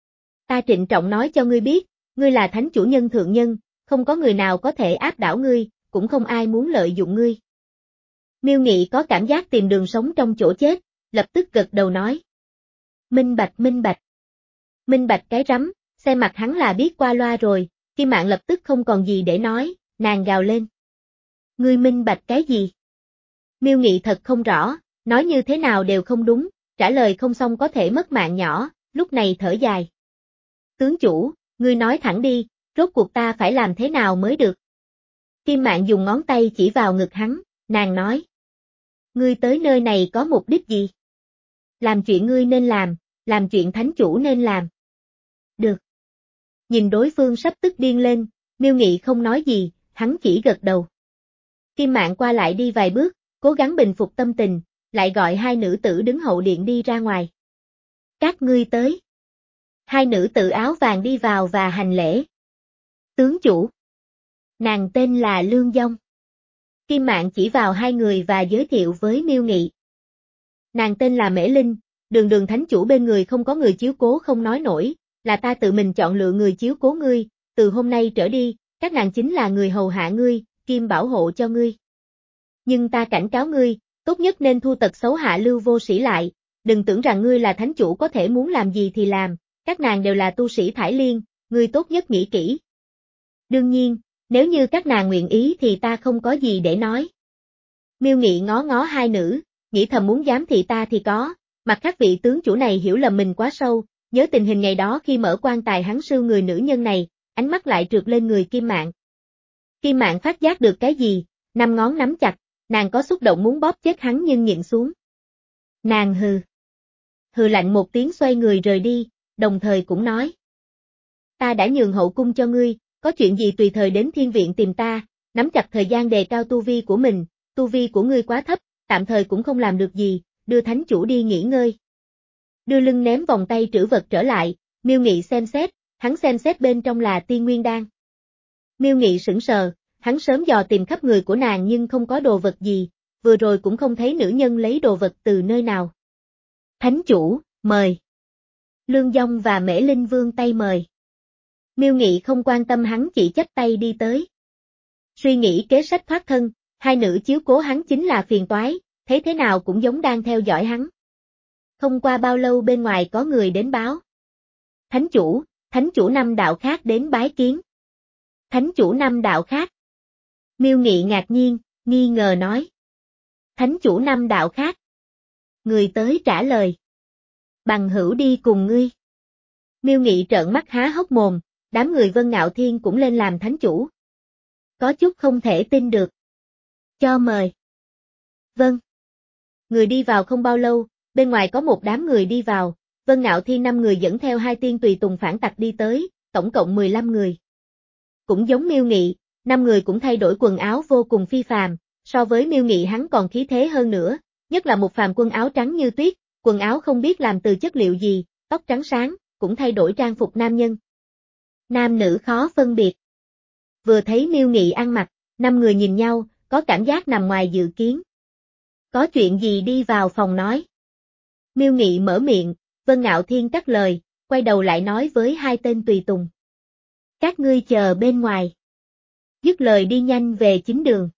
Ta trịnh trọng nói cho ngươi biết, ngươi là thánh chủ nhân thượng nhân, không có người nào có thể áp đảo ngươi, cũng không ai muốn lợi dụng ngươi. Miêu Nghị có cảm giác tìm đường sống trong chỗ chết, lập tức gật đầu nói. Minh bạch minh bạch. Minh bạch cái rắm, xem mặt hắn là biết qua loa rồi, Kim Mạn lập tức không còn gì để nói, nàng gào lên. Ngươi minh bạch cái gì? Miêu Nghị thật không rõ, nói như thế nào đều không đúng, trả lời không xong có thể mất mạng nhỏ, lúc này thở dài. Tướng chủ, ngươi nói thẳng đi, rốt cuộc ta phải làm thế nào mới được? Kim Mạn dùng ngón tay chỉ vào ngực hắn, nàng nói. Ngươi tới nơi này có mục đích gì? Làm chuyện ngươi nên làm, làm chuyện thánh chủ nên làm. Được. Nhìn đối phương sắp tức điên lên, Miêu Nghị không nói gì, hắn chỉ gật đầu. Kim Mạn qua lại đi vài bước, cố gắng bình phục tâm tình, lại gọi hai nữ tử đứng hậu điện đi ra ngoài. Các ngươi tới. Hai nữ tử áo vàng đi vào và hành lễ. Tướng chủ. Nàng tên là Lương Dông. Kim Mạn chỉ vào hai người và giới thiệu với Miêu Nghị. Nàng tên là Mễ Linh, đường đường thánh chủ bên người không có người chiếu cố không nói nổi, là ta tự mình chọn lựa người chiếu cố ngươi, từ hôm nay trở đi, các nàng chính là người hầu hạ ngươi, kim bảo hộ cho ngươi. Nhưng ta cảnh cáo ngươi, tốt nhất nên thu tật xấu hạ lưu vô sĩ lại, đừng tưởng rằng ngươi là thánh chủ có thể muốn làm gì thì làm, các nàng đều là tu sĩ thải liên, ngươi tốt nhất nghĩ kỹ. Đương nhiên, nếu như các nàng nguyện ý thì ta không có gì để nói. Miêu Nghị ngó ngó hai nữ, nghĩ thầm muốn giám thị ta thì có, mặt khác vị tướng chủ này hiểu lầm mình quá sâu, nhớ tình hình ngày đó khi mở quan tài hắn sưu người nữ nhân này, ánh mắt lại trượt lên người Kim Mạn. Kim Mạn phát giác được cái gì, năm ngón nắm chặt, nàng có xúc động muốn bóp chết hắn nhưng nhịn xuống. Nàng hừ. Hừ lạnh một tiếng xoay người rời đi, đồng thời cũng nói. Ta đã nhường hậu cung cho ngươi, có chuyện gì tùy thời đến thiên viện tìm ta, nắm chặt thời gian đề cao tu vi của mình, tu vi của ngươi quá thấp, tạm thời cũng không làm được gì, đưa thánh chủ đi nghỉ ngơi. Đưa lưng ném vòng tay trữ vật trở lại, Miêu Nghị xem xét, hắn xem xét bên trong là tiên nguyên đan. Miêu Nghị sững sờ, hắn sớm dò tìm khắp người của nàng nhưng không có đồ vật gì, vừa rồi cũng không thấy nữ nhân lấy đồ vật từ nơi nào. Thánh chủ, mời. Lương Dông và Mễ Linh vương tay mời. Miêu Nghị không quan tâm hắn chỉ chắp tay đi tới. Suy nghĩ kế sách thoát thân, hai nữ chiếu cố hắn chính là phiền toái, thấy thế nào cũng giống đang theo dõi hắn. Không qua bao lâu bên ngoài có người đến báo. Thánh chủ, thánh chủ năm đạo khác đến bái kiến. Thánh chủ năm đạo khác. Miêu Nghị ngạc nhiên, nghi ngờ nói. Thánh chủ năm đạo khác. Người tới trả lời. Bằng hữu đi cùng ngươi. Miêu Nghị trợn mắt há hốc mồm, đám người Vân Ngạo Thiên cũng lên làm thánh chủ. Có chút không thể tin được. Cho mời. Vâng. Người đi vào không bao lâu, bên ngoài có một đám người đi vào, Vân Ngạo Thiên năm người dẫn theo hai tiên tùy tùng phản tặc đi tới, tổng cộng mười lăm người. Cũng giống Miêu Nghị, năm người cũng thay đổi quần áo vô cùng phi phàm, so với Miêu Nghị hắn còn khí thế hơn nữa, nhất là một phàm quân áo trắng như tuyết, quần áo không biết làm từ chất liệu gì, tóc trắng sáng, cũng thay đổi trang phục nam nhân. Nam nữ khó phân biệt. Vừa thấy Miêu Nghị ăn mặc, năm người nhìn nhau, có cảm giác nằm ngoài dự kiến. Có chuyện gì đi vào phòng nói. Miêu Nghị mở miệng, Vân Ngạo Thiên cắt lời, quay đầu lại nói với hai tên tùy tùng. Các ngươi chờ bên ngoài. Dứt lời đi nhanh về chính đường.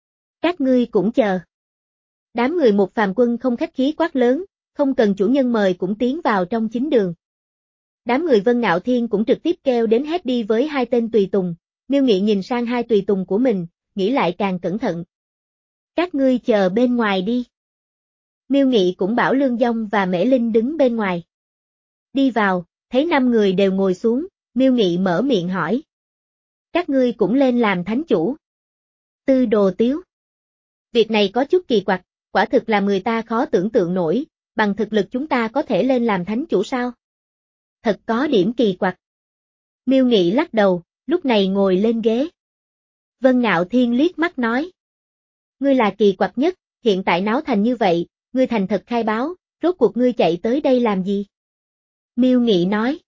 Các ngươi cũng chờ. Đám người một phàm quân không khách khí quát lớn, không cần chủ nhân mời cũng tiến vào trong chính đường. Đám người Vân Ngạo Thiên cũng trực tiếp kêu đến hết đi với hai tên tùy tùng, Miêu Nghị nhìn sang hai tùy tùng của mình, nghĩ lại càng cẩn thận. Các ngươi chờ bên ngoài đi. Miêu Nghị cũng bảo Lương Dông và Mễ Linh đứng bên ngoài. Đi vào, thấy năm người đều ngồi xuống, Miêu Nghị mở miệng hỏi. Các ngươi cũng lên làm thánh chủ. Tư Đồ Tiếu. Việc này có chút kỳ quặc, quả thực làm người ta khó tưởng tượng nổi, bằng thực lực chúng ta có thể lên làm thánh chủ sao? Thật có điểm kỳ quặc. Miêu Nghị lắc đầu, lúc này ngồi lên ghế. Vân Ngạo Thiên liếc mắt nói. Ngươi là kỳ quặc nhất, hiện tại náo thành như vậy, ngươi thành thật khai báo, rốt cuộc ngươi chạy tới đây làm gì? Miêu Nghị nói.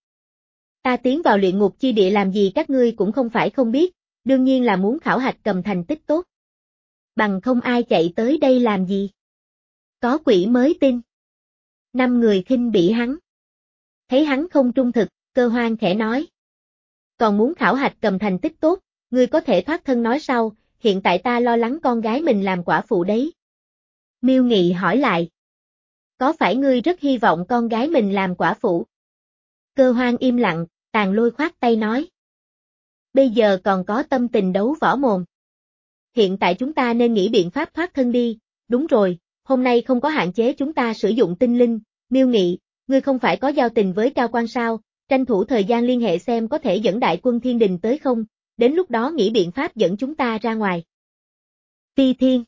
Ta tiến vào luyện ngục chi địa làm gì các ngươi cũng không phải không biết, đương nhiên là muốn khảo hạch cầm thành tích tốt. Bằng không ai chạy tới đây làm gì? Có quỷ mới tin. Năm người khinh bỉ hắn. Thấy hắn không trung thực, Cơ Hoang khẽ nói. Còn muốn khảo hạch cầm thành tích tốt, ngươi có thể thoát thân nói sau, hiện tại ta lo lắng con gái mình làm quả phụ đấy. Miêu Nghị hỏi lại. Có phải ngươi rất hy vọng con gái mình làm quả phụ? Cơ Hoang im lặng, Tàn Lôi khoát tay nói. Bây giờ còn có tâm tình đấu võ mồm. Hiện tại chúng ta nên nghĩ biện pháp thoát thân đi, đúng rồi, hôm nay không có hạn chế chúng ta sử dụng tinh linh, Miêu Nghị, ngươi không phải có giao tình với Cao Quan sao, tranh thủ thời gian liên hệ xem có thể dẫn đại quân thiên đình tới không, đến lúc đó nghĩ biện pháp dẫn chúng ta ra ngoài. Phi Thiên.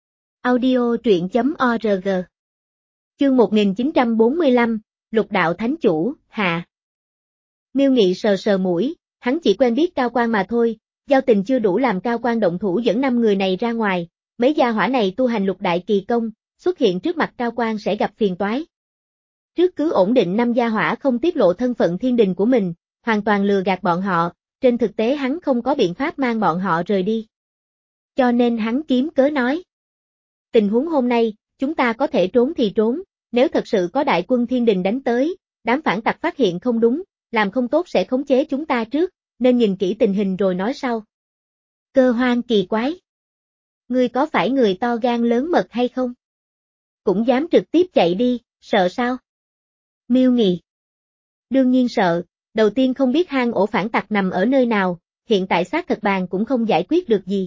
Audio truyện chấm org. Chương một nghìn chín trăm bốn mươi lăm, Lục Đạo Thánh Chủ, hạ. Miêu Nghị sờ sờ mũi, hắn chỉ quen biết Cao Quan mà thôi, giao tình chưa đủ làm Cao Quan động thủ dẫn năm người này ra ngoài, mấy gia hỏa này tu hành lục đại kỳ công, xuất hiện trước mặt Cao Quan sẽ gặp phiền toái. Trước cứ ổn định năm gia hỏa không tiết lộ thân phận thiên đình của mình, hoàn toàn lừa gạt bọn họ, trên thực tế hắn không có biện pháp mang bọn họ rời đi. Cho nên hắn kiếm cớ nói. Tình huống hôm nay, chúng ta có thể trốn thì trốn, nếu thật sự có đại quân thiên đình đánh tới, đám phản tặc phát hiện không đúng, làm không tốt sẽ khống chế chúng ta trước, nên nhìn kỹ tình hình rồi nói sau. Cơ Hoang kỳ quái. Ngươi có phải người to gan lớn mật hay không? Cũng dám trực tiếp chạy đi, sợ sao? Miêu Nghị. Đương nhiên sợ, đầu tiên không biết hang ổ phản tặc nằm ở nơi nào, hiện tại xác thật bàn cũng không giải quyết được gì.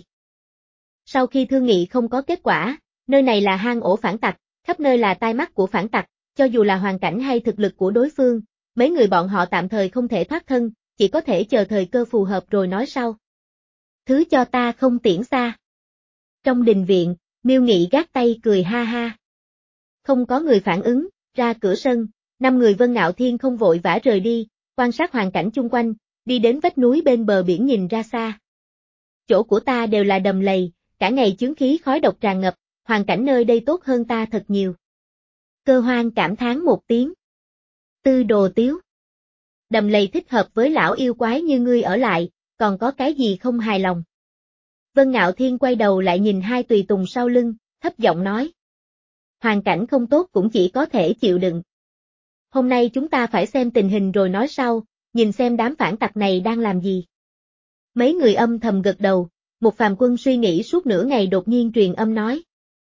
Sau khi thương nghị không có kết quả, nơi này là hang ổ phản tặc, khắp nơi là tai mắt của phản tặc, cho dù là hoàn cảnh hay thực lực của đối phương, mấy người bọn họ tạm thời không thể thoát thân, chỉ có thể chờ thời cơ phù hợp rồi nói sau. Thứ cho ta không tiễn xa. Trong đình viện, Miêu Nghị gác tay cười ha ha. Không có người phản ứng, ra cửa sân, năm người Vân Ngạo Thiên không vội vã rời đi, quan sát hoàn cảnh chung quanh, đi đến vách núi bên bờ biển nhìn ra xa. Chỗ của ta đều là đầm lầy, cả ngày chướng khí khói độc tràn ngập, hoàn cảnh nơi đây tốt hơn ta thật nhiều. Cơ Hoang cảm thán một tiếng. Tư Đồ tiếu. Đầm lầy thích hợp với lão yêu quái như ngươi ở lại, còn có cái gì không hài lòng? Vân Ngạo Thiên quay đầu lại nhìn hai tùy tùng sau lưng, thấp giọng nói. Hoàn cảnh không tốt cũng chỉ có thể chịu đựng. Hôm nay chúng ta phải xem tình hình rồi nói sau, nhìn xem đám phản tặc này đang làm gì. Mấy người âm thầm gật đầu, một phàm quân suy nghĩ suốt nửa ngày đột nhiên truyền âm nói.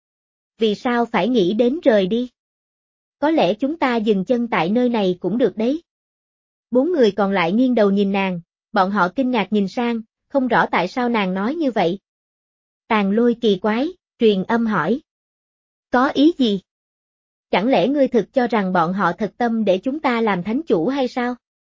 Vì sao phải nghĩ đến rời đi? Có lẽ chúng ta dừng chân tại nơi này cũng được đấy. Bốn người còn lại nghiêng đầu nhìn nàng, bọn họ kinh ngạc nhìn sang, không rõ tại sao nàng nói như vậy. Tàn Lôi kỳ quái, truyền âm hỏi. Có ý gì? Chẳng lẽ ngươi thực cho rằng bọn họ thật tâm để chúng ta làm thánh chủ hay sao?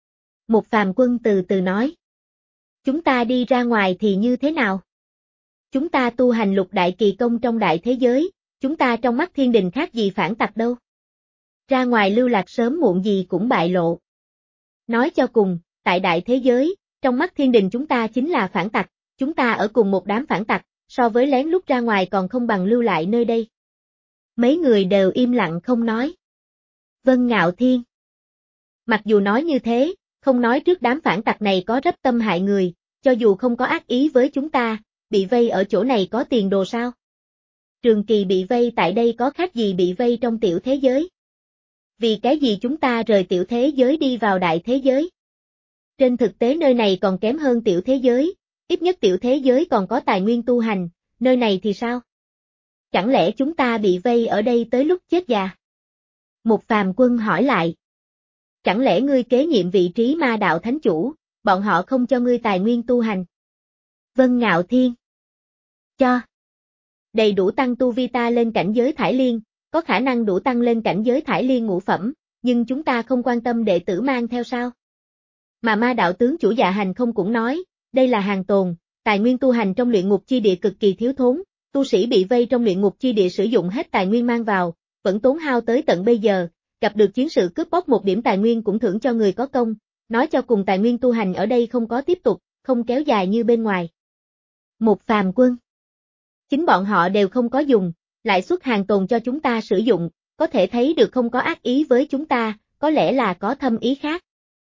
Một phàm quân từ từ nói. Chúng ta đi ra ngoài thì như thế nào? Chúng ta tu hành lục đại kỳ công trong đại thế giới, chúng ta trong mắt thiên đình khác gì phản tặc đâu. Ra ngoài lưu lạc sớm muộn gì cũng bại lộ. Nói cho cùng, tại đại thế giới, trong mắt thiên đình chúng ta chính là phản tặc, chúng ta ở cùng một đám phản tặc, so với lén lút ra ngoài còn không bằng lưu lại nơi đây. Mấy người đều im lặng không nói. Vân Ngạo Thiên. Mặc dù nói như thế, không nói trước đám phản tặc này có rất tâm hại người, cho dù không có ác ý với chúng ta, bị vây ở chỗ này có tiền đồ sao? Trường Kỳ bị vây tại đây có khác gì bị vây trong tiểu thế giới? Vì cái gì chúng ta rời tiểu thế giới đi vào đại thế giới? Trên thực tế nơi này còn kém hơn tiểu thế giới, ít nhất tiểu thế giới còn có tài nguyên tu hành, nơi này thì sao? Chẳng lẽ chúng ta bị vây ở đây tới lúc chết già? Một phàm quân hỏi lại. Chẳng lẽ ngươi kế nhiệm vị trí ma đạo thánh chủ, bọn họ không cho ngươi tài nguyên tu hành? Vân Ngạo Thiên. Cho. Đầy đủ tăng tu vi ta lên cảnh giới thải liên, có khả năng đủ tăng lên cảnh giới thải liên ngũ phẩm, nhưng chúng ta không quan tâm đệ tử mang theo sao? Mà ma đạo tướng chủ Dạ Hành không cũng nói, đây là hàng tồn, tài nguyên tu hành trong luyện ngục chi địa cực kỳ thiếu thốn, tu sĩ bị vây trong luyện ngục chi địa sử dụng hết tài nguyên mang vào, vẫn tốn hao tới tận bây giờ, gặp được chiến sự cướp bóc một điểm tài nguyên cũng thưởng cho người có công, nói cho cùng tài nguyên tu hành ở đây không có tiếp tục, không kéo dài như bên ngoài. Một phàm quân. Chính bọn họ đều không có dùng, lại xuất hàng tồn cho chúng ta sử dụng, có thể thấy được không có ác ý với chúng ta, có lẽ là có thâm ý khác.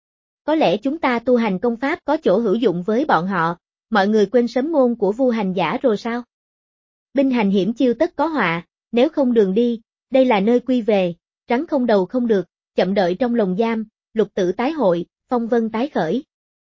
Có lẽ chúng ta tu hành công pháp có chỗ hữu dụng với bọn họ, mọi người quên sấm ngôn của Vu Hành Giả rồi sao? Binh hành hiểm chiêu tất có họa, nếu không đường đi, đây là nơi quy về, rắn không đầu không được, chậm đợi trong lồng giam, lục tử tái hội, phong vân tái khởi.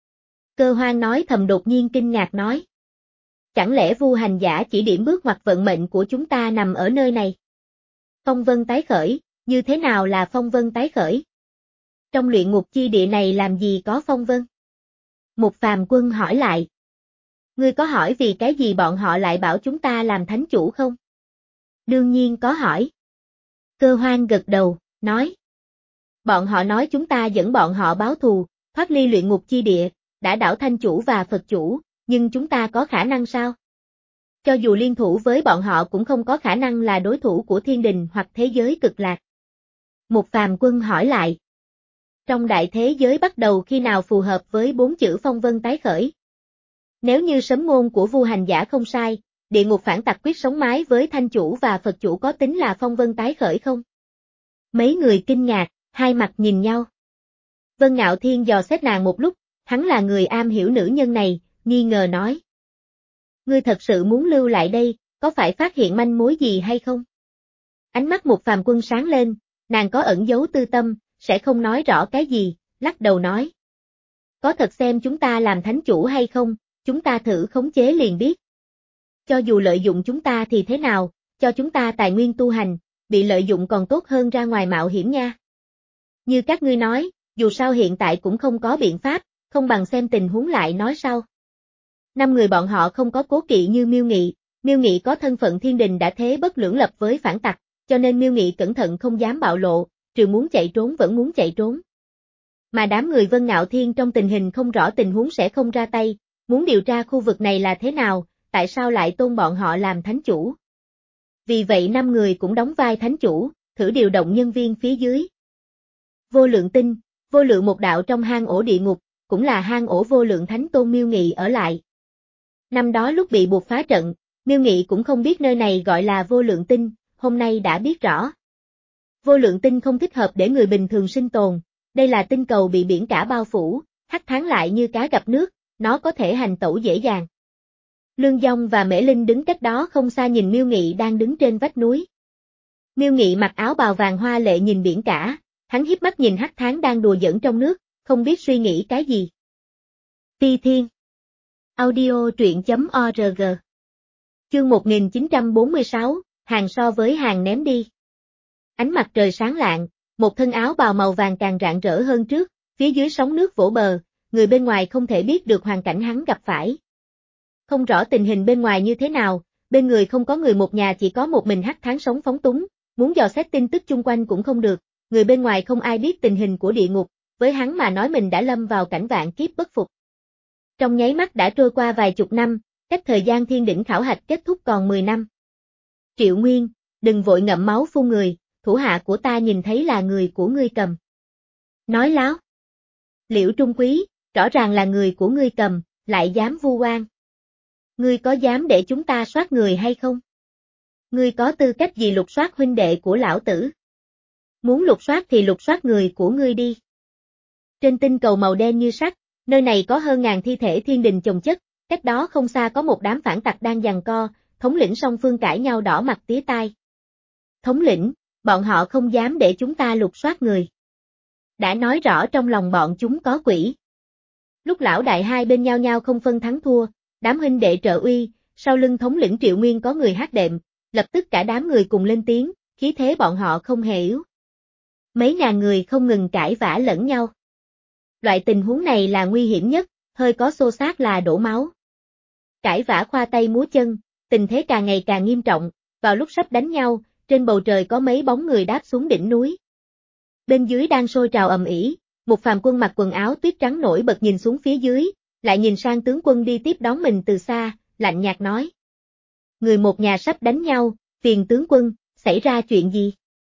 Cơ Hoang nói thầm đột nhiên kinh ngạc nói. Chẳng lẽ Vu Hành Giả chỉ điểm bước ngoặt vận mệnh của chúng ta nằm ở nơi này? Phong vân tái khởi, như thế nào là phong vân tái khởi? Trong luyện ngục chi địa này làm gì có phong vân? Một phàm quân hỏi lại. Ngươi có hỏi vì cái gì bọn họ lại bảo chúng ta làm thánh chủ không? Đương nhiên có hỏi. Cơ Hoang gật đầu, nói. Bọn họ nói chúng ta dẫn bọn họ báo thù, thoát ly luyện ngục chi địa, đã đảo thanh chủ và Phật chủ, nhưng chúng ta có khả năng sao? Cho dù liên thủ với bọn họ cũng không có khả năng là đối thủ của thiên đình hoặc thế giới cực lạc. Một phàm quân hỏi lại. Trong đại thế giới bắt đầu khi nào phù hợp với bốn chữ phong vân tái khởi? Nếu như sấm ngôn của Vu Hành Giả không sai, địa ngục phản tặc quyết sống mái với thanh chủ và Phật chủ có tính là phong vân tái khởi không? Mấy người kinh ngạc, hai mặt nhìn nhau. Vân Ngạo Thiên dò xét nàng một lúc, hắn là người am hiểu nữ nhân này, nghi ngờ nói. Ngươi thật sự muốn lưu lại đây, có phải phát hiện manh mối gì hay không? Ánh mắt một phàm quân sáng lên, nàng có ẩn giấu tư tâm, sẽ không nói rõ cái gì, lắc đầu nói. Có thật xem chúng ta làm thánh chủ hay không, chúng ta thử khống chế liền biết. Cho dù lợi dụng chúng ta thì thế nào, cho chúng ta tài nguyên tu hành, bị lợi dụng còn tốt hơn ra ngoài mạo hiểm nha. Như các ngươi nói, dù sao hiện tại cũng không có biện pháp, không bằng xem tình huống lại nói sau. Năm người bọn họ không có cố kỵ như Miêu Nghị, Miêu Nghị có thân phận thiên đình đã thế bất lưỡng lập với phản tặc, cho nên Miêu Nghị cẩn thận không dám bạo lộ, trừ muốn chạy trốn vẫn muốn chạy trốn. Mà đám người Vân Ngạo Thiên trong tình hình không rõ tình huống sẽ không ra tay, muốn điều tra khu vực này là thế nào, tại sao lại tôn bọn họ làm thánh chủ. Vì vậy năm người cũng đóng vai thánh chủ, thử điều động nhân viên phía dưới. Vô Lượng Tinh, Vô Lượng một đạo trong hang ổ địa ngục, cũng là hang ổ Vô Lượng Thánh Tôn Miêu Nghị ở lại. Năm đó lúc bị buộc phá trận, Miêu Nghị cũng không biết nơi này gọi là Vô Lượng Tinh, hôm nay đã biết rõ. Vô Lượng Tinh không thích hợp để người bình thường sinh tồn, đây là tinh cầu bị biển cả bao phủ, hắc tháng lại như cá gặp nước, nó có thể hành tẩu dễ dàng. Lương Dung và Mễ Linh đứng cách đó không xa nhìn Miêu Nghị đang đứng trên vách núi. Miêu Nghị mặc áo bào vàng hoa lệ nhìn biển cả, hắn hiếp mắt nhìn hắc tháng đang đùa giỡn trong nước, không biết suy nghĩ cái gì. Phi Thiên Audio truyện.org Chương một nghìn chín trăm bốn mươi sáu, hàng so với hàng ném đi. Ánh mặt trời sáng lạng, một thân áo bào màu vàng càng rạng rỡ hơn trước, phía dưới sóng nước vỗ bờ, người bên ngoài không thể biết được hoàn cảnh hắn gặp phải. Không rõ tình hình bên ngoài như thế nào, bên người không có người một nhà chỉ có một mình hắc tháng sống phóng túng, muốn dò xét tin tức chung quanh cũng không được, người bên ngoài không ai biết tình hình của địa ngục, với hắn mà nói mình đã lâm vào cảnh vạn kiếp bất phục. Trong nháy mắt đã trôi qua vài chục năm, cách thời gian thiên đỉnh khảo hạch kết thúc còn mười năm. Triệu Nguyên, đừng vội ngậm máu phun người, thủ hạ của ta nhìn thấy là người của ngươi cầm. Nói láo. Liễu Trung Quý, rõ ràng là người của ngươi cầm, lại dám vu oan. Ngươi có dám để chúng ta soát người hay không? Ngươi có tư cách gì lục soát huynh đệ của lão tử? Muốn lục soát thì lục soát người của ngươi đi. Trên tinh cầu màu đen như sắt, nơi này có hơn ngàn thi thể thiên đình chồng chất, cách đó không xa có một đám phản tặc đang giằng co, thống lĩnh song phương cãi nhau đỏ mặt tía tai. Thống lĩnh, bọn họ không dám để chúng ta lục soát người. Đã nói rõ trong lòng bọn chúng có quỷ. Lúc lão đại hai bên nhau nhau không phân thắng thua, đám huynh đệ trợ uy, sau lưng thống lĩnh Triệu Nguyên có người hát đệm, lập tức cả đám người cùng lên tiếng, khí thế bọn họ không hề yếu. Mấy ngàn người không ngừng cãi vã lẫn nhau. Loại tình huống này là nguy hiểm nhất, hơi có xô xát là đổ máu. Cãi vã khoa tay múa chân, tình thế càng ngày càng nghiêm trọng, vào lúc sắp đánh nhau, trên bầu trời có mấy bóng người đáp xuống đỉnh núi. Bên dưới đang sôi trào ầm ĩ, một phàm quân mặc quần áo tuyết trắng nổi bật nhìn xuống phía dưới, lại nhìn sang tướng quân đi tiếp đón mình từ xa, lạnh nhạt nói. Người một nhà sắp đánh nhau, phiền tướng quân, xảy ra chuyện gì?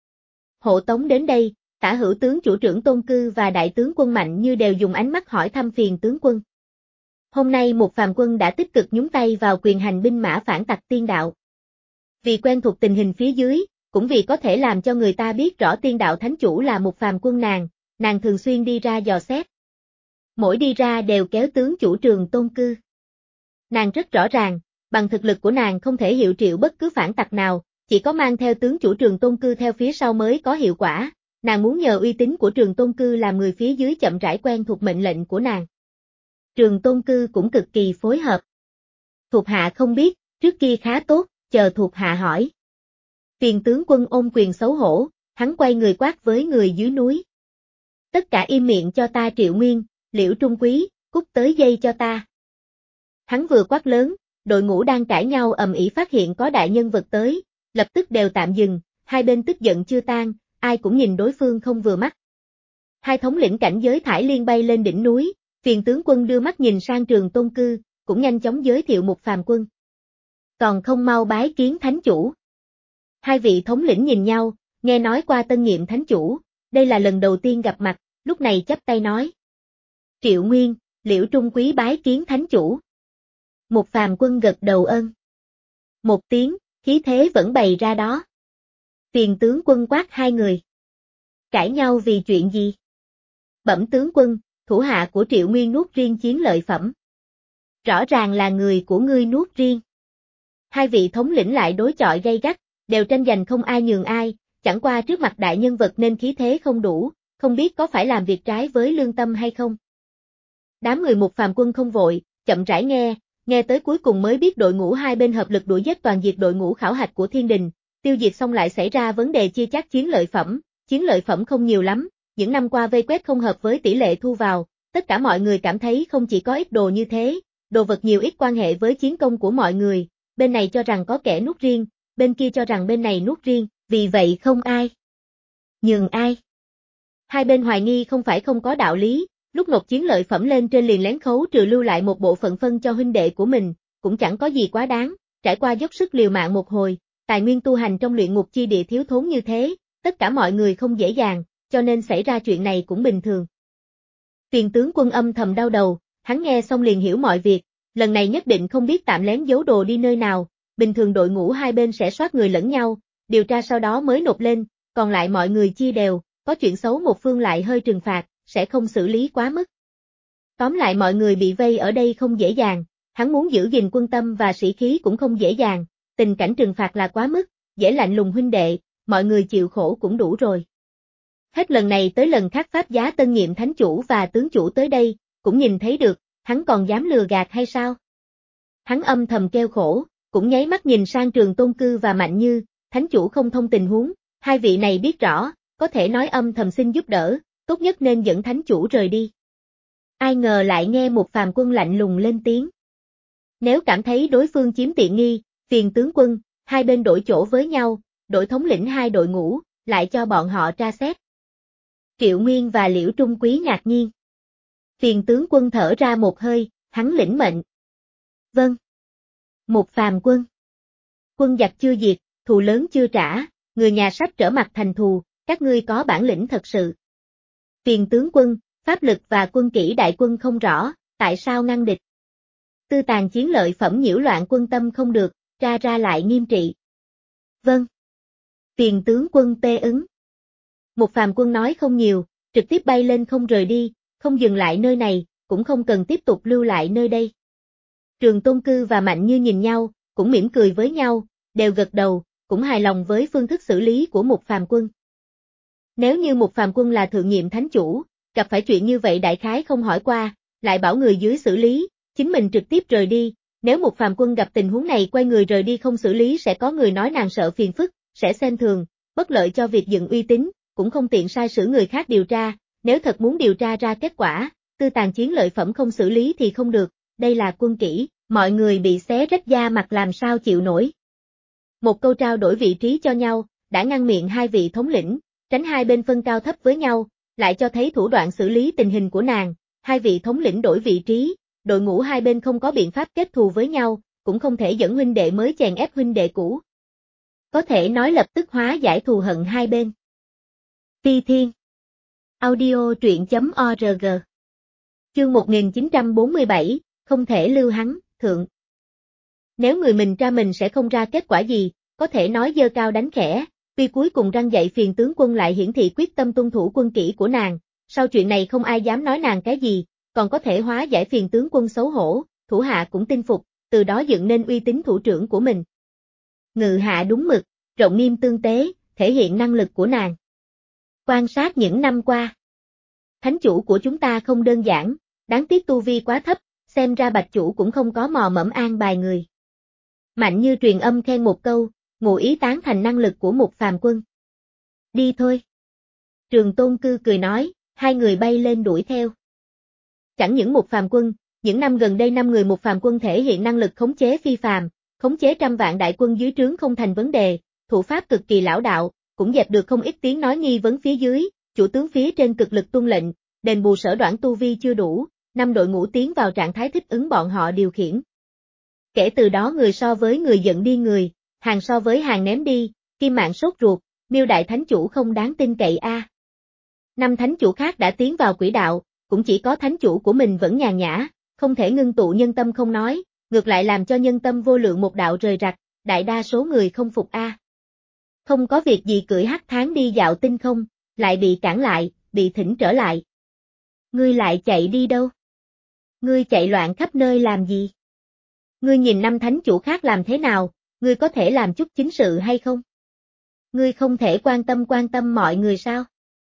Hộ tống đến đây, Tả Hữu tướng chủ trưởng Tôn Cư và đại tướng quân Mạnh Như đều dùng ánh mắt hỏi thăm phiền tướng quân. Hôm nay một phàm quân đã tích cực nhúng tay vào quyền hành binh mã phản tặc tiên đạo. Vì quen thuộc tình hình phía dưới, cũng vì có thể làm cho người ta biết rõ tiên đạo thánh chủ là một phàm quân nàng, nàng thường xuyên đi ra dò xét. Mỗi đi ra đều kéo tướng chủ Trường Tôn Cư. Nàng rất rõ ràng, bằng thực lực của nàng không thể hiệu triệu bất cứ phản tặc nào, chỉ có mang theo tướng chủ Trường Tôn Cư theo phía sau mới có hiệu quả, nàng muốn nhờ uy tín của Trường Tôn Cư làm người phía dưới chậm rãi quen thuộc mệnh lệnh của nàng. Trường Tôn Cư cũng cực kỳ phối hợp. Thuộc hạ không biết, trước kia khá tốt, chờ thuộc hạ hỏi. Phiền tướng quân ôm quyền xấu hổ, hắn quay người quát với người dưới núi. Tất cả im miệng cho ta Triệu Nguyên, Liễu Trung Quý, cút tới dây cho ta. Hắn vừa quát lớn, đội ngũ đang cãi nhau ầm ĩ phát hiện có đại nhân vật tới, lập tức đều tạm dừng, hai bên tức giận chưa tan, ai cũng nhìn đối phương không vừa mắt. Hai thống lĩnh cảnh giới thải liên bay lên đỉnh núi, phiền tướng quân đưa mắt nhìn sang Trường Tôn Cư, cũng nhanh chóng giới thiệu một phàm quân. Còn không mau bái kiến thánh chủ. Hai vị thống lĩnh nhìn nhau, nghe nói qua tân nhiệm thánh chủ, đây là lần đầu tiên gặp mặt, lúc này chắp tay nói. Triệu Nguyên, Liễu Trung Quý bái kiến thánh chủ. Một phàm quân gật đầu ân. Một tiếng, khí thế vẫn bày ra đó. Phiền tướng quân quát hai người. Cãi nhau vì chuyện gì? Bẩm tướng quân, thủ hạ của Triệu Nguyên nuốt riêng chiến lợi phẩm. Rõ ràng là người của ngươi nuốt riêng. Hai vị thống lĩnh lại đối chọi gay gắt, đều tranh giành không ai nhường ai, chẳng qua trước mặt đại nhân vật nên khí thế không đủ, không biết có phải làm việc trái với lương tâm hay không. Đám người một phàm quân không vội, chậm rãi nghe, nghe tới cuối cùng mới biết đội ngũ hai bên hợp lực đuổi giết toàn diệt đội ngũ khảo hạch của thiên đình, tiêu diệt xong lại xảy ra vấn đề chia chác chiến lợi phẩm, chiến lợi phẩm không nhiều lắm, những năm qua vây quét không hợp với tỷ lệ thu vào, tất cả mọi người cảm thấy không chỉ có ít đồ như thế, đồ vật nhiều ít quan hệ với chiến công của mọi người, bên này cho rằng có kẻ nuốt riêng, bên kia cho rằng bên này nuốt riêng, vì vậy không ai nhường ai. Hai bên hoài nghi không phải không có đạo lý, lúc nộp chiến lợi phẩm lên trên liền lén khấu trừ lưu lại một bộ phận phân cho huynh đệ của mình, cũng chẳng có gì quá đáng, trải qua dốc sức liều mạng một hồi, tài nguyên tu hành trong luyện ngục chi địa thiếu thốn như thế, tất cả mọi người không dễ dàng, cho nên xảy ra chuyện này cũng bình thường. Tiền tướng quân âm thầm đau đầu, hắn nghe xong liền hiểu mọi việc, lần này nhất định không biết tạm lén giấu đồ đi nơi nào, bình thường đội ngũ hai bên sẽ soát người lẫn nhau, điều tra sau đó mới nộp lên, còn lại mọi người chia đều, có chuyện xấu một phương lại hơi trừng phạt, sẽ không xử lý quá mức. Tóm lại mọi người bị vây ở đây không dễ dàng, hắn muốn giữ gìn quân tâm và sĩ khí cũng không dễ dàng, tình cảnh trừng phạt là quá mức, dễ lạnh lùng huynh đệ, mọi người chịu khổ cũng đủ rồi. Hết lần này tới lần khác pháp giá tân nhiệm thánh chủ và tướng chủ tới đây, cũng nhìn thấy được, hắn còn dám lừa gạt hay sao? Hắn âm thầm kêu khổ, cũng nháy mắt nhìn sang Trường Tôn Cư và Mạnh Như, thánh chủ không thông tình huống, hai vị này biết rõ, có thể nói âm thầm xin giúp đỡ, tốt nhất nên dẫn thánh chủ rời đi. Ai ngờ lại nghe một phàm quân lạnh lùng lên tiếng. Nếu cảm thấy đối phương chiếm tiện nghi, phiền tướng quân, hai bên đổi chỗ với nhau, đổi thống lĩnh hai đội ngũ, lại cho bọn họ tra xét. Triệu Nguyên và Liễu Trung Quý ngạc nhiên. Phiền tướng quân thở ra một hơi, hắn lĩnh mệnh. Vâng. Một phàm quân. Quân giặc chưa diệt, thù lớn chưa trả, người nhà sắp trở mặt thành thù, các ngươi có bản lĩnh thật sự. Phiền tướng quân, pháp lực và quân kỹ đại quân không rõ, tại sao ngăn địch? Tư tàn chiến lợi phẩm nhiễu loạn quân tâm không được, tra ra lại nghiêm trị. Vâng. Phiền tướng quân tê ứng. Một phàm quân nói không nhiều, trực tiếp bay lên không rời đi, không dừng lại nơi này, cũng không cần tiếp tục lưu lại nơi đây. Trường Tôn Cư và Mạnh Như nhìn nhau, cũng mỉm cười với nhau, đều gật đầu, cũng hài lòng với phương thức xử lý của một phàm quân. Nếu như một phàm quân là thượng nhiệm thánh chủ, gặp phải chuyện như vậy đại khái không hỏi qua, lại bảo người dưới xử lý, chính mình trực tiếp rời đi, nếu một phàm quân gặp tình huống này quay người rời đi không xử lý sẽ có người nói nàng sợ phiền phức, sẽ xem thường, bất lợi cho việc dựng uy tín, cũng không tiện sai sử người khác điều tra, nếu thật muốn điều tra ra kết quả, tư tàn chiến lợi phẩm không xử lý thì không được, đây là quân kỹ, mọi người bị xé rách da mặt làm sao chịu nổi. Một câu trao đổi vị trí cho nhau, đã ngăn miệng hai vị thống lĩnh, tránh hai bên phân cao thấp với nhau, lại cho thấy thủ đoạn xử lý tình hình của nàng, hai vị thống lĩnh đổi vị trí, đội ngũ hai bên không có biện pháp kết thù với nhau, cũng không thể dẫn huynh đệ mới chèn ép huynh đệ cũ. Có thể nói lập tức hóa giải thù hận hai bên. Ti Thiên Audio truyện chấm org Chương một nghìn chín trăm bốn mươi bảy, không thể lưu hắn, thượng. Nếu người mình tra mình sẽ không ra kết quả gì, có thể nói dơ cao đánh khẽ, tuy cuối cùng răng dạy phiền tướng quân lại hiển thị quyết tâm tuân thủ quân kỹ của nàng, sau chuyện này không ai dám nói nàng cái gì, còn có thể hóa giải phiền tướng quân xấu hổ, thủ hạ cũng tin phục, từ đó dựng nên uy tín thủ trưởng của mình. Ngự hạ đúng mực, rộng nghiêm tương tế, thể hiện năng lực của nàng. Quan sát những năm qua, thánh chủ của chúng ta không đơn giản, đáng tiếc tu vi quá thấp, xem ra bạch chủ cũng không có mò mẫm an bài người. Mạnh Như truyền âm khen một câu, ngụ ý tán thành năng lực của một phàm quân. Đi thôi. Trường Tôn Cư cười nói, hai người bay lên đuổi theo. Chẳng những một phàm quân, những năm gần đây năm người một phàm quân thể hiện năng lực khống chế phi phàm, khống chế trăm vạn đại quân dưới trướng không thành vấn đề, thủ pháp cực kỳ lão đạo, cũng dẹp được không ít tiếng nói nghi vấn phía dưới, chủ tướng phía trên cực lực tuân lệnh, đền bù sở đoản tu vi chưa đủ, năm đội ngũ tiến vào trạng thái thích ứng bọn họ điều khiển. Kể từ đó người so với người giận đi người, hàng so với hàng ném đi, Kim Mạng sốt ruột, Miêu đại thánh chủ không đáng tin cậy a. À. Năm thánh chủ khác đã tiến vào quỹ đạo, cũng chỉ có thánh chủ của mình vẫn nhàn nhã, không thể ngưng tụ nhân tâm không nói, ngược lại làm cho nhân tâm vô lượng một đạo rời rạc, đại đa số người không phục a. À. Không có việc gì cưỡi hắc tháng đi dạo tinh không, lại bị cản lại, bị thỉnh trở lại. Ngươi lại chạy đi đâu? Ngươi chạy loạn khắp nơi làm gì? Ngươi nhìn năm thánh chủ khác làm thế nào, ngươi có thể làm chút chính sự hay không? Ngươi không thể quan tâm quan tâm mọi người sao?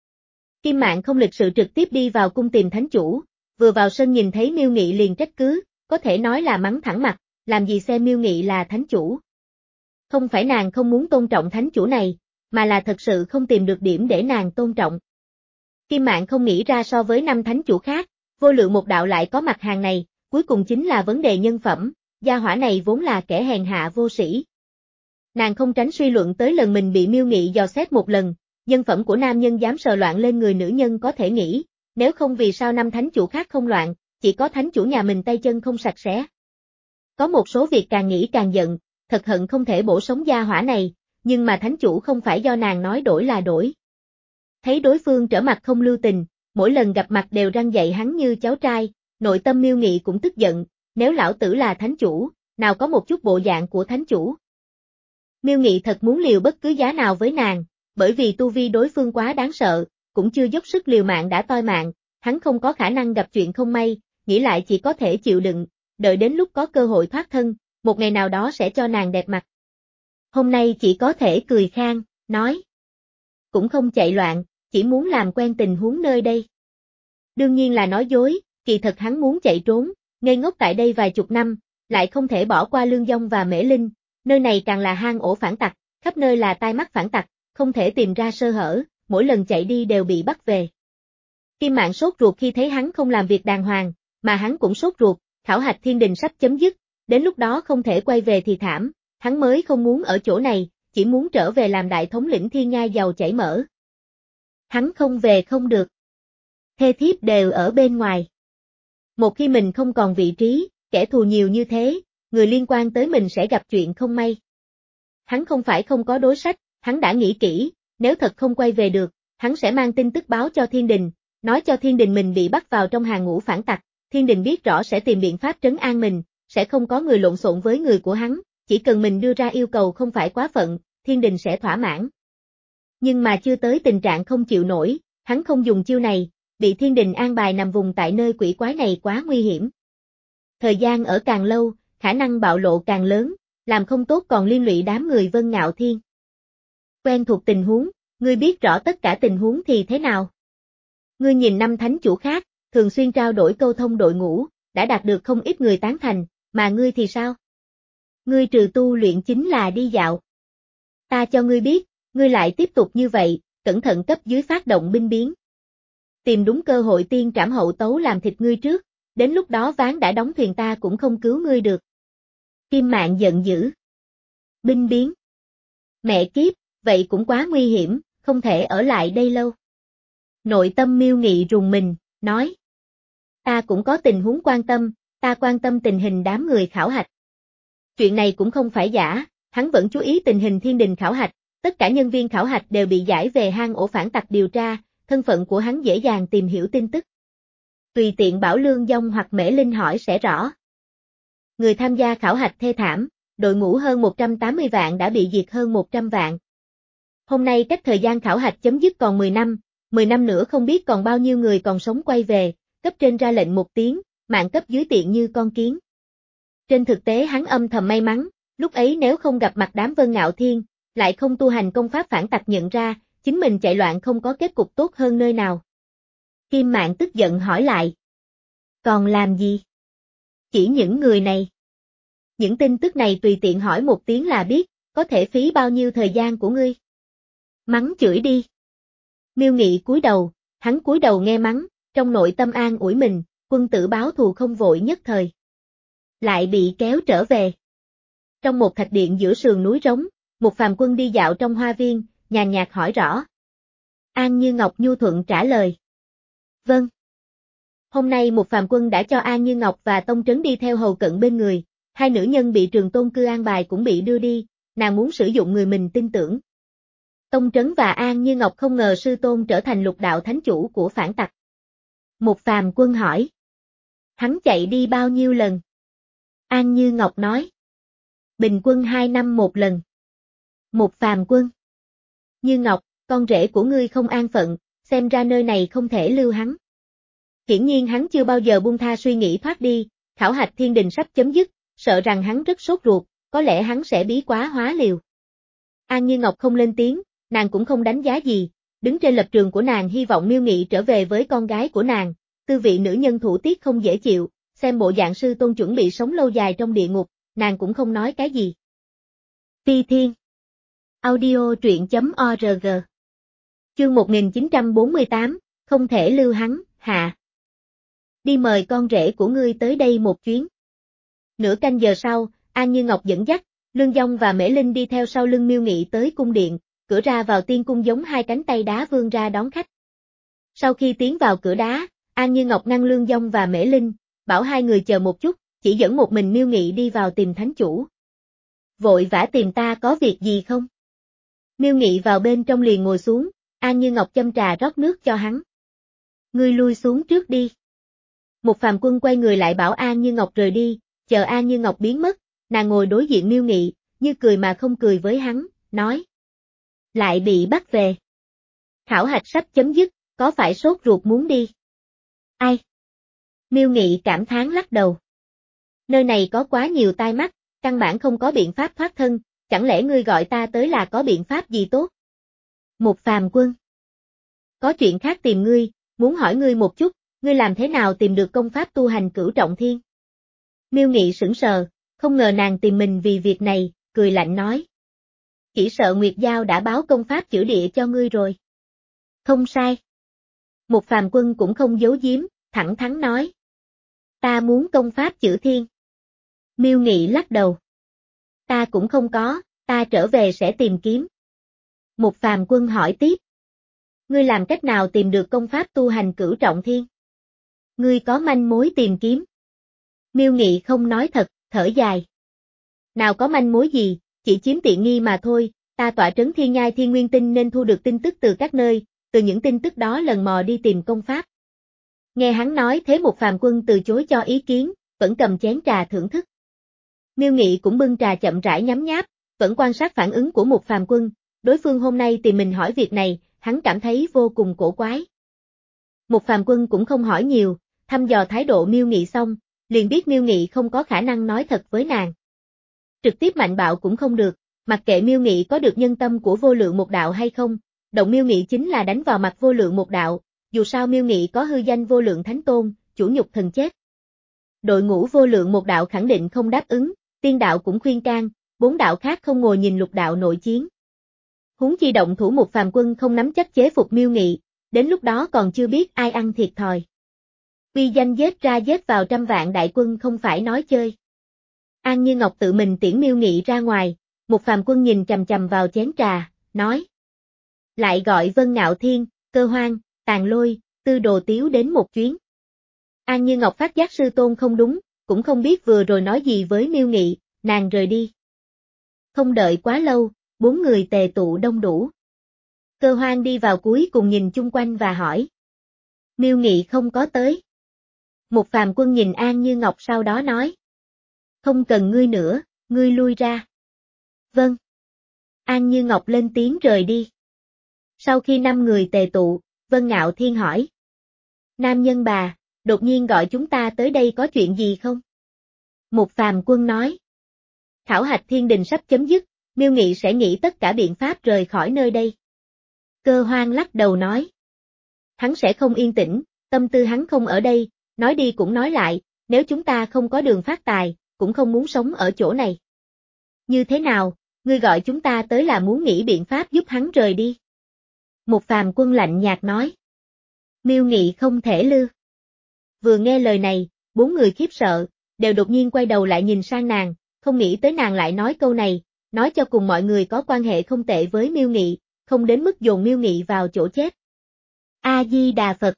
Kim Mạng không lịch sự trực tiếp đi vào cung tìm thánh chủ, vừa vào sân nhìn thấy Miêu Nghị liền trách cứ, có thể nói là mắng thẳng mặt, làm gì xem Miêu Nghị là thánh chủ. Không phải nàng không muốn tôn trọng thánh chủ này, mà là thật sự không tìm được điểm để nàng tôn trọng. Kim Mạng không nghĩ ra so với năm thánh chủ khác, vô lượng một đạo lại có mặt hàng này, cuối cùng chính là vấn đề nhân phẩm, gia hỏa này vốn là kẻ hèn hạ vô sĩ. Nàng không tránh suy luận tới lần mình bị Miêu Nghị dò xét một lần, nhân phẩm của nam nhân dám sờ loạn lên người nữ nhân có thể nghĩ, nếu không vì sao năm thánh chủ khác không loạn, chỉ có thánh chủ nhà mình tay chân không sạch sẽ. Có một số việc càng nghĩ càng giận, thật hận không thể bổ sống gia hỏa này, nhưng mà thánh chủ không phải do nàng nói đổi là đổi. Thấy đối phương trở mặt không lưu tình, mỗi lần gặp mặt đều răn dạy hắn như cháu trai, nội tâm Miêu Nghị cũng tức giận, nếu lão tử là thánh chủ, nào có một chút bộ dạng của thánh chủ. Miêu Nghị thật muốn liều bất cứ giá nào với nàng, bởi vì tu vi đối phương quá đáng sợ, cũng chưa dốc sức liều mạng đã toi mạng, hắn không có khả năng gặp chuyện không may, nghĩ lại chỉ có thể chịu đựng, đợi đến lúc có cơ hội thoát thân, một ngày nào đó sẽ cho nàng đẹp mặt. Hôm nay chỉ có thể cười khan, nói. Cũng không chạy loạn, chỉ muốn làm quen tình huống nơi đây. Đương nhiên là nói dối, kỳ thật hắn muốn chạy trốn, ngây ngốc tại đây vài chục năm, lại không thể bỏ qua Lương Dông và Mễ Linh, nơi này càng là hang ổ phản tặc, khắp nơi là tai mắt phản tặc, không thể tìm ra sơ hở, mỗi lần chạy đi đều bị bắt về. Kim Mạn sốt ruột khi thấy hắn không làm việc đàng hoàng, mà hắn cũng sốt ruột, khảo hạch thiên đình sắp chấm dứt, đến lúc đó không thể quay về thì thảm, hắn mới không muốn ở chỗ này, chỉ muốn trở về làm đại thống lĩnh thiên ngai giàu chảy mỡ. Hắn không về không được. Thê thiếp đều ở bên ngoài. Một khi mình không còn vị trí, kẻ thù nhiều như thế, người liên quan tới mình sẽ gặp chuyện không may. Hắn không phải không có đối sách, hắn đã nghĩ kỹ, nếu thật không quay về được, hắn sẽ mang tin tức báo cho thiên đình, nói cho thiên đình mình bị bắt vào trong hàng ngũ phản tặc, thiên đình biết rõ sẽ tìm biện pháp trấn an mình, sẽ không có người lộn xộn với người của hắn, chỉ cần mình đưa ra yêu cầu không phải quá phận, thiên đình sẽ thỏa mãn. Nhưng mà chưa tới tình trạng không chịu nổi, hắn không dùng chiêu này, bị thiên đình an bài nằm vùng tại nơi quỷ quái này quá nguy hiểm. Thời gian ở càng lâu, khả năng bạo lộ càng lớn, làm không tốt còn liên lụy đám người Vân Ngạo Thiên. Quen thuộc tình huống, ngươi biết rõ tất cả tình huống thì thế nào? Ngươi nhìn năm thánh chủ khác, thường xuyên trao đổi câu thông đội ngũ, đã đạt được không ít người tán thành, mà ngươi thì sao? Ngươi trừ tu luyện chính là đi dạo. Ta cho ngươi biết, ngươi lại tiếp tục như vậy, cẩn thận cấp dưới phát động binh biến. Tìm đúng cơ hội tiên trảm hậu tấu làm thịt ngươi trước, đến lúc đó ván đã đóng thuyền ta cũng không cứu ngươi được. Kim Mạn giận dữ. Binh biến. Mẹ kiếp, vậy cũng quá nguy hiểm, không thể ở lại đây lâu. Nội tâm Miêu Nghị rùng mình, nói. Ta cũng có tình huống quan tâm, ta quan tâm tình hình đám người khảo hạch. Chuyện này cũng không phải giả, hắn vẫn chú ý tình hình thiên đình khảo hạch, tất cả nhân viên khảo hạch đều bị giải về hang ổ phản tặc điều tra, thân phận của hắn dễ dàng tìm hiểu tin tức. Tùy tiện bảo Lương Dông hoặc Mễ Linh hỏi sẽ rõ. Người tham gia khảo hạch thê thảm, đội ngũ hơn một trăm tám mươi vạn đã bị diệt hơn một trăm vạn. Hôm nay cách thời gian khảo hạch chấm dứt còn mười năm, mười năm nữa không biết còn bao nhiêu người còn sống quay về, cấp trên ra lệnh một tiếng, mạng cấp dưới tiện như con kiến. Trên thực tế hắn âm thầm may mắn, lúc ấy nếu không gặp mặt đám Vân Ngạo Thiên, lại không tu hành công pháp phản tặc nhận ra, chính mình chạy loạn không có kết cục tốt hơn nơi nào. Kim Mạn tức giận hỏi lại. Còn làm gì? Chỉ những người này. Những tin tức này tùy tiện hỏi một tiếng là biết, có thể phí bao nhiêu thời gian của ngươi. Mắng chửi đi. Miêu Nghị cúi đầu, hắn cúi đầu nghe mắng, trong nội tâm an ủi mình, quân tử báo thù không vội nhất thời. Lại bị kéo trở về. Trong một thạch điện giữa sườn núi trống, một phàm quân đi dạo trong hoa viên, nhàn nhạt hỏi rõ. An Như Ngọc nhu thuận trả lời. Vâng. Hôm nay một phàm quân đã cho An Như Ngọc và Tông Trấn đi theo hầu cận bên người, hai nữ nhân bị Trường Tôn Cư an bài cũng bị đưa đi, nàng muốn sử dụng người mình tin tưởng. Tông Trấn và An Như Ngọc không ngờ sư tôn trở thành lục đạo thánh chủ của phản tặc. Một phàm quân hỏi. Hắn chạy đi bao nhiêu lần? An Như Ngọc nói. Bình quân hai năm một lần. Một phàm quân. Như Ngọc, con rể của ngươi không an phận, xem ra nơi này không thể lưu hắn. Hiển nhiên hắn chưa bao giờ buông tha suy nghĩ thoát đi, khảo hạch thiên đình sắp chấm dứt, sợ rằng hắn rất sốt ruột, có lẽ hắn sẽ bí quá hóa liều. An Như Ngọc không lên tiếng, nàng cũng không đánh giá gì, đứng trên lập trường của nàng hy vọng Miêu Nghị trở về với con gái của nàng, tư vị nữ nhân thủ tiết không dễ chịu, xem bộ dạng sư tôn chuẩn bị sống lâu dài trong địa ngục, nàng cũng không nói cái gì. Phi Thiên Audio truyện chấm org Chương một nghìn chín trăm bốn mươi tám, không thể lưu hắn, hạ. đi mời con rể của ngươi tới đây một chuyến. Nửa canh giờ sau, An Như Ngọc dẫn dắt, Lương Dung và Mễ Linh đi theo sau lưng Miêu Nghị tới cung điện, cửa ra vào tiên cung giống hai cánh tay đá vươn ra đón khách. Sau khi tiến vào cửa đá, An Như Ngọc ngăn Lương Dung và Mễ Linh, bảo hai người chờ một chút, chỉ dẫn một mình Miêu Nghị đi vào tìm thánh chủ. Vội vã tìm ta có việc gì không? Miêu Nghị vào bên trong liền ngồi xuống, An Như Ngọc châm trà rót nước cho hắn. Ngươi lui xuống trước đi. Một phàm quân quay người lại bảo An Như Ngọc rời đi, chờ An Như Ngọc biến mất, nàng ngồi đối diện Miêu Nghị, như cười mà không cười với hắn, nói. Lại bị bắt về. Khảo hạch sắp chấm dứt, có phải sốt ruột muốn đi? Ai? Miêu Nghị cảm thán lắc đầu. Nơi này có quá nhiều tai mắt, căn bản không có biện pháp thoát thân, chẳng lẽ ngươi gọi ta tới là có biện pháp gì tốt? Một phàm quân. Có chuyện khác tìm ngươi, muốn hỏi ngươi một chút, ngươi làm thế nào tìm được công pháp tu hành Cửu Trọng Thiên? Miêu Nghị sững sờ, không ngờ nàng tìm mình vì việc này, cười lạnh nói. Chỉ sợ Nguyệt Giao đã báo công pháp chữa địa cho ngươi rồi. Không sai. Một phàm quân cũng không giấu giếm, thẳng thắn nói. Ta muốn công pháp chữa thiên. Miêu Nghị lắc đầu. Ta cũng không có, ta trở về sẽ tìm kiếm. Một phàm quân hỏi tiếp. Ngươi làm cách nào tìm được công pháp tu hành Cửu Trọng Thiên? Ngươi có manh mối tìm kiếm. Miêu Nghị không nói thật, thở dài. Nào có manh mối gì, chỉ chiếm tiện nghi mà thôi, ta tọa trấn Thiên Nhai Thiên Nguyên Tinh nên thu được tin tức từ các nơi, từ những tin tức đó lần mò đi tìm công pháp. Nghe hắn nói thế một phàm quân từ chối cho ý kiến, vẫn cầm chén trà thưởng thức. Miêu Nghị cũng bưng trà chậm rãi nhấm nháp, vẫn quan sát phản ứng của một phàm quân, đối phương hôm nay tìm mình hỏi việc này, hắn cảm thấy vô cùng cổ quái. Một phàm quân cũng không hỏi nhiều, thăm dò thái độ Miêu Nghị xong, liền biết Miêu Nghị không có khả năng nói thật với nàng. Trực tiếp mạnh bạo cũng không được, mặc kệ Miêu Nghị có được nhân tâm của Vô Lượng Một Đạo hay không, động Miêu Nghị chính là đánh vào mặt Vô Lượng Một Đạo, dù sao Miêu Nghị có hư danh Vô Lượng Thánh Tôn, chủ nhục thần chết. Đội ngũ Vô Lượng Một Đạo khẳng định không đáp ứng, Tiên Đạo cũng khuyên can, bốn đạo khác không ngồi nhìn Lục Đạo nội chiến. Huống chi động thủ một phàm quân không nắm chắc chế phục Miêu Nghị, đến lúc đó còn chưa biết ai ăn thiệt thòi. Uy danh giết ra giết vào trăm vạn đại quân không phải nói chơi. An Như Ngọc tự mình tiễn Miêu Nghị ra ngoài, một phàm quân nhìn chằm chằm vào chén trà, nói. Lại gọi Vân Ngạo Thiên, Cơ Hoang, Tàn Lôi, Tư Đồ Tiếu đến một chuyến. An Như Ngọc phát giác sư tôn không đúng, cũng không biết vừa rồi nói gì với Miêu Nghị, nàng rời đi. Không đợi quá lâu, bốn người tề tụ đông đủ. Cơ Hoang đi vào cuối cùng nhìn chung quanh và hỏi. Miêu Nghị không có tới. Một phàm quân nhìn An Như Ngọc sau đó nói. Không cần ngươi nữa, ngươi lui ra. Vâng. An Như Ngọc lên tiếng rời đi. Sau khi năm người tề tụ, Vân Ngạo Thiên hỏi. Nam nhân bà, đột nhiên gọi chúng ta tới đây có chuyện gì không? Một phàm quân nói. Khảo hạch thiên đình sắp chấm dứt, Miêu Nghị sẽ nghĩ tất cả biện pháp rời khỏi nơi đây. Cơ Hoang lắc đầu nói. Hắn sẽ không yên tĩnh, tâm tư hắn không ở đây, nói đi cũng nói lại, nếu chúng ta không có đường phát tài, cũng không muốn sống ở chỗ này. Như thế nào, ngươi gọi chúng ta tới là muốn nghĩ biện pháp giúp hắn rời đi. Một phàm quân lạnh nhạt nói. Miêu Nghị không thể lư. Vừa nghe lời này, bốn người khiếp sợ, đều đột nhiên quay đầu lại nhìn sang nàng, không nghĩ tới nàng lại nói câu này, nói cho cùng mọi người có quan hệ không tệ với Miêu Nghị, không đến mức dồn Miêu Nghị vào chỗ chết. A-di-đà Phật.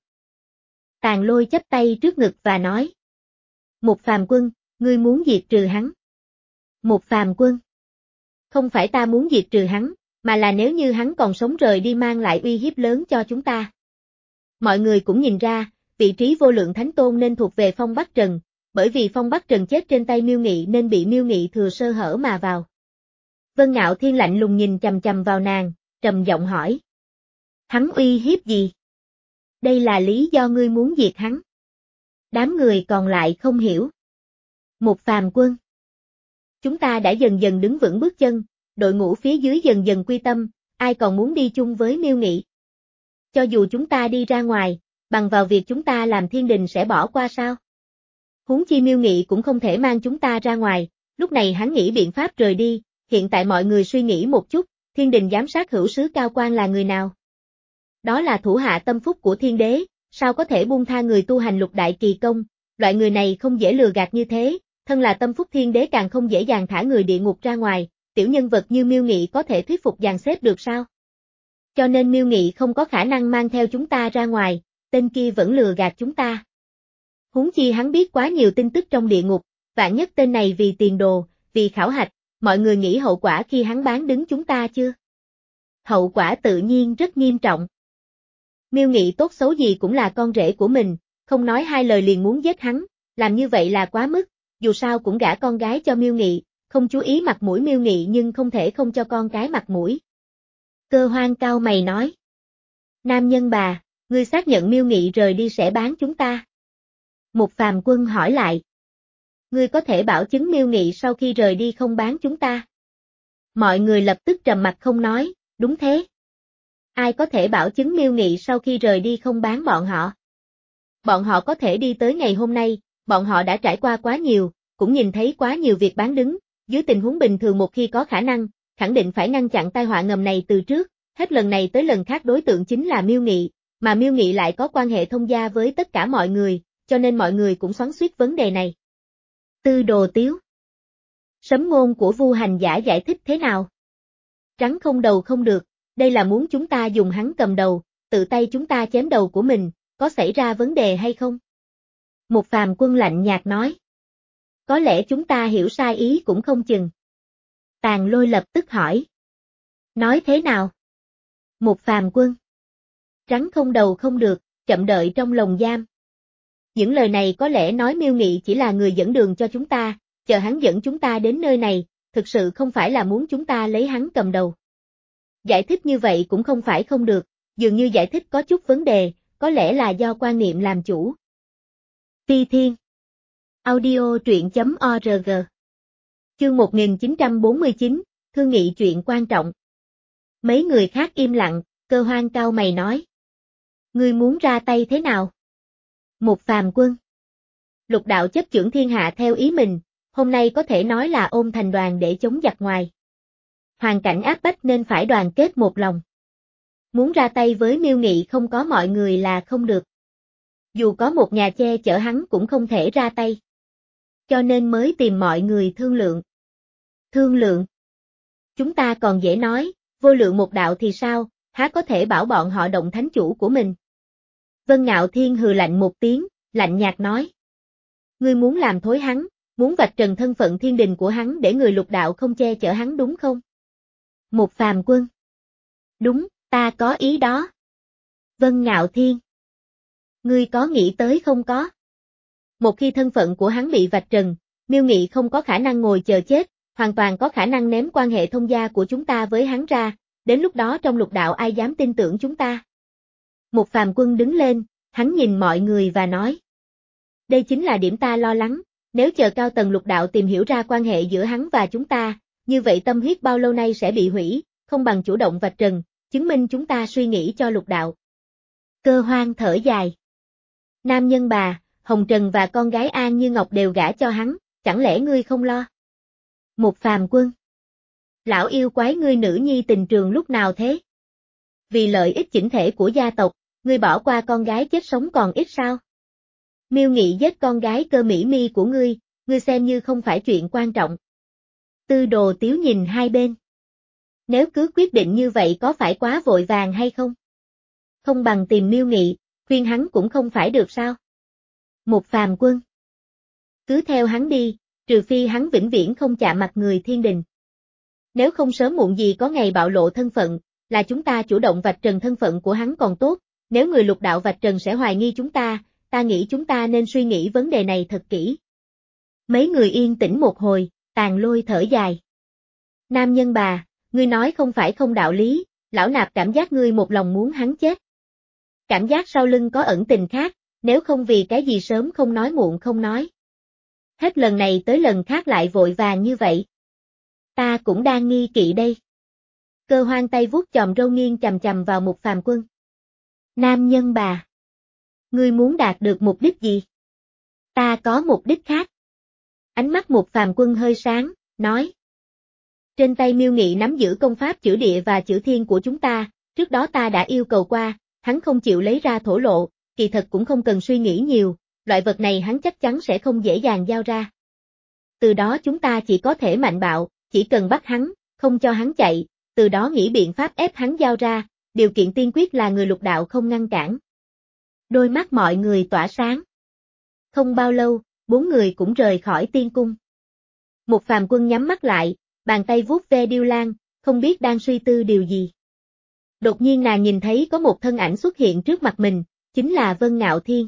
Tàn Lôi chắp tay trước ngực và nói. Một phàm quân, ngươi muốn diệt trừ hắn. Một phàm quân. Không phải ta muốn diệt trừ hắn, mà là nếu như hắn còn sống rời đi mang lại uy hiếp lớn cho chúng ta. Mọi người cũng nhìn ra, vị trí Vô Lượng Thánh Tôn nên thuộc về Phong Bắc Trần, bởi vì Phong Bắc Trần chết trên tay Miêu Nghị nên bị Miêu Nghị thừa sơ hở mà vào. Vân Ngạo Thiên lạnh lùng nhìn chằm chằm vào nàng, trầm giọng hỏi. Hắn uy hiếp gì? Đây là lý do ngươi muốn diệt hắn. Đám người còn lại không hiểu. Một phàm quân. Chúng ta đã dần dần đứng vững bước chân, đội ngũ phía dưới dần dần quy tâm, ai còn muốn đi chung với Miêu Nghị? Cho dù chúng ta đi ra ngoài, bằng vào việc chúng ta làm thiên đình sẽ bỏ qua sao? Huống chi Miêu Nghị cũng không thể mang chúng ta ra ngoài, lúc này hắn nghĩ biện pháp rời đi, hiện tại mọi người suy nghĩ một chút, thiên đình giám sát hữu sứ cao quan là người nào? Đó là thủ hạ tâm phúc của thiên đế, sao có thể buông tha người tu hành lục đại kỳ công, loại người này không dễ lừa gạt như thế, thân là tâm phúc thiên đế càng không dễ dàng thả người địa ngục ra ngoài, tiểu nhân vật như Miêu Nghị có thể thuyết phục dàn xếp được sao? Cho nên Miêu Nghị không có khả năng mang theo chúng ta ra ngoài, tên kia vẫn lừa gạt chúng ta. Huống chi hắn biết quá nhiều tin tức trong địa ngục, vạn nhất tên này vì tiền đồ, vì khảo hạch, mọi người nghĩ hậu quả khi hắn bán đứng chúng ta chưa? Hậu quả tự nhiên rất nghiêm trọng. Miêu Nghị tốt xấu gì cũng là con rể của mình, không nói hai lời liền muốn giết hắn, làm như vậy là quá mức, dù sao cũng gả con gái cho Miêu Nghị, không chú ý mặt mũi Miêu Nghị nhưng không thể không cho con cái mặt mũi. Cơ Hoang cau mày nói. Nam nhân bà, ngươi xác nhận Miêu Nghị rời đi sẽ bán chúng ta. Mục Phàm Quân hỏi lại. Ngươi có thể bảo chứng Miêu Nghị sau khi rời đi không bán chúng ta? Mọi người lập tức trầm mặt không nói, đúng thế. Ai có thể bảo chứng Miêu Nghị sau khi rời đi không bán bọn họ? Bọn họ có thể đi tới ngày hôm nay, bọn họ đã trải qua quá nhiều, cũng nhìn thấy quá nhiều việc bán đứng, dưới tình huống bình thường một khi có khả năng, khẳng định phải ngăn chặn tai họa ngầm này từ trước, hết lần này tới lần khác đối tượng chính là Miêu Nghị, mà Miêu Nghị lại có quan hệ thông gia với tất cả mọi người, cho nên mọi người cũng xoắn xuýt vấn đề này. Tư Đồ Tiếu. Sấm ngôn của Vu Hành Giả giải thích thế nào? Trắng không đầu không được, đây là muốn chúng ta dùng hắn cầm đầu, tự tay chúng ta chém đầu của mình, có xảy ra vấn đề hay không? Mục Phàm Quân lạnh nhạt nói. Có lẽ chúng ta hiểu sai ý cũng không chừng. Tàn Lôi lập tức hỏi. Nói thế nào? Mục Phàm Quân. Trắng không đầu không được, chậm đợi trong lồng giam. Những lời này có lẽ nói Miêu Nghị chỉ là người dẫn đường cho chúng ta, chờ hắn dẫn chúng ta đến nơi này, thực sự không phải là muốn chúng ta lấy hắn cầm đầu. Giải thích như vậy cũng không phải không được, dường như giải thích có chút vấn đề, có lẽ là do quan niệm làm chủ. Ti Thiên. Audio truyện chấm org. Chương một nghìn chín trăm bốn mươi chín, thương nghị chuyện quan trọng. Mấy người khác im lặng, Cơ Hoang cau mày nói. Ngươi muốn ra tay thế nào? Mục Phàm Quân. Lục đạo chấp chưởng thiên hạ theo ý mình, hôm nay có thể nói là ôm thành đoàn để chống giặc ngoài. Hoàn cảnh áp bách nên phải đoàn kết một lòng. Muốn ra tay với Miêu Nghị không có mọi người là không được. Dù có một nhà che chở hắn cũng không thể ra tay. Cho nên mới tìm mọi người thương lượng. Thương lượng. Chúng ta còn dễ nói, vô lượng một đạo thì sao, há có thể bảo bọn họ động thánh chủ của mình. Vân Ngạo Thiên hừ lạnh một tiếng, lạnh nhạt nói. Ngươi muốn làm thối hắn, muốn vạch trần thân phận thiên đình của hắn để người lục đạo không che chở hắn đúng không? Mục Phàm Quân. Đúng, ta có ý đó. Vân Ngạo Thiên. Ngươi có nghĩ tới không có? Một khi thân phận của hắn bị vạch trần, Miêu Nghị không có khả năng ngồi chờ chết, hoàn toàn có khả năng ném quan hệ thông gia của chúng ta với hắn ra, đến lúc đó trong lục đạo ai dám tin tưởng chúng ta. Mục Phàm Quân đứng lên, hắn nhìn mọi người và nói. Đây chính là điểm ta lo lắng, nếu chờ cao tầng lục đạo tìm hiểu ra quan hệ giữa hắn và chúng ta, như vậy tâm huyết bao lâu nay sẽ bị hủy, không bằng chủ động vạch trần, chứng minh chúng ta suy nghĩ cho lục đạo. Cơ Hoang thở dài. Nam nhân bà, Hồng Trần và con gái An Như Ngọc đều gả cho hắn, chẳng lẽ ngươi không lo? Mục Phàm Quân. Lão yêu quái ngươi nữ nhi tình trường lúc nào thế? Vì lợi ích chỉnh thể của gia tộc, ngươi bỏ qua con gái chết sống còn ít sao? Miêu Nghị giết con gái Cơ Mỹ Mi của ngươi, ngươi xem như không phải chuyện quan trọng. Tư Đồ Tiếu nhìn hai bên. Nếu cứ quyết định như vậy có phải quá vội vàng hay không? Không bằng tìm Miêu Nghị, khuyên hắn cũng không phải được sao? Mục Phàm Quân. Cứ theo hắn đi, trừ phi hắn vĩnh viễn không chạm mặt người thiên đình. Nếu không sớm muộn gì có ngày bạo lộ thân phận, là chúng ta chủ động vạch trần thân phận của hắn còn tốt, nếu người lục đạo vạch trần sẽ hoài nghi chúng ta, ta nghĩ chúng ta nên suy nghĩ vấn đề này thật kỹ. Mấy người yên tĩnh một hồi, Tàn Lôi thở dài. Nam nhân bà, ngươi nói không phải không đạo lý, lão nạp cảm giác ngươi một lòng muốn hắn chết. Cảm giác sau lưng có ẩn tình khác, nếu không vì cái gì sớm không nói muộn không nói. Hết lần này tới lần khác lại vội vàng như vậy. Ta cũng đang nghi kỵ đây. Cơ Hoang tay vuốt chòm râu nghiêng chằm chằm vào Mục Phàm Quân. Nam nhân bà. Ngươi muốn đạt được mục đích gì? Ta có mục đích khác. Ánh mắt Mục Phàm Quân hơi sáng, nói. Trên tay Miêu Nghị nắm giữ công pháp chữ địa và chữ thiên của chúng ta, trước đó ta đã yêu cầu qua, hắn không chịu lấy ra thổ lộ, kỳ thật cũng không cần suy nghĩ nhiều, loại vật này hắn chắc chắn sẽ không dễ dàng giao ra. Từ đó chúng ta chỉ có thể mạnh bạo, chỉ cần bắt hắn, không cho hắn chạy, từ đó nghĩ biện pháp ép hắn giao ra, điều kiện tiên quyết là người Lục đạo không ngăn cản. Đôi mắt mọi người tỏa sáng. Không bao lâu, bốn người cũng rời khỏi tiên cung. Một phàm quân nhắm mắt lại, bàn tay vuốt ve điêu lan, không biết đang suy tư điều gì. Đột nhiên nàng nhìn thấy có một thân ảnh xuất hiện trước mặt mình, chính là Vân Ngạo Thiên.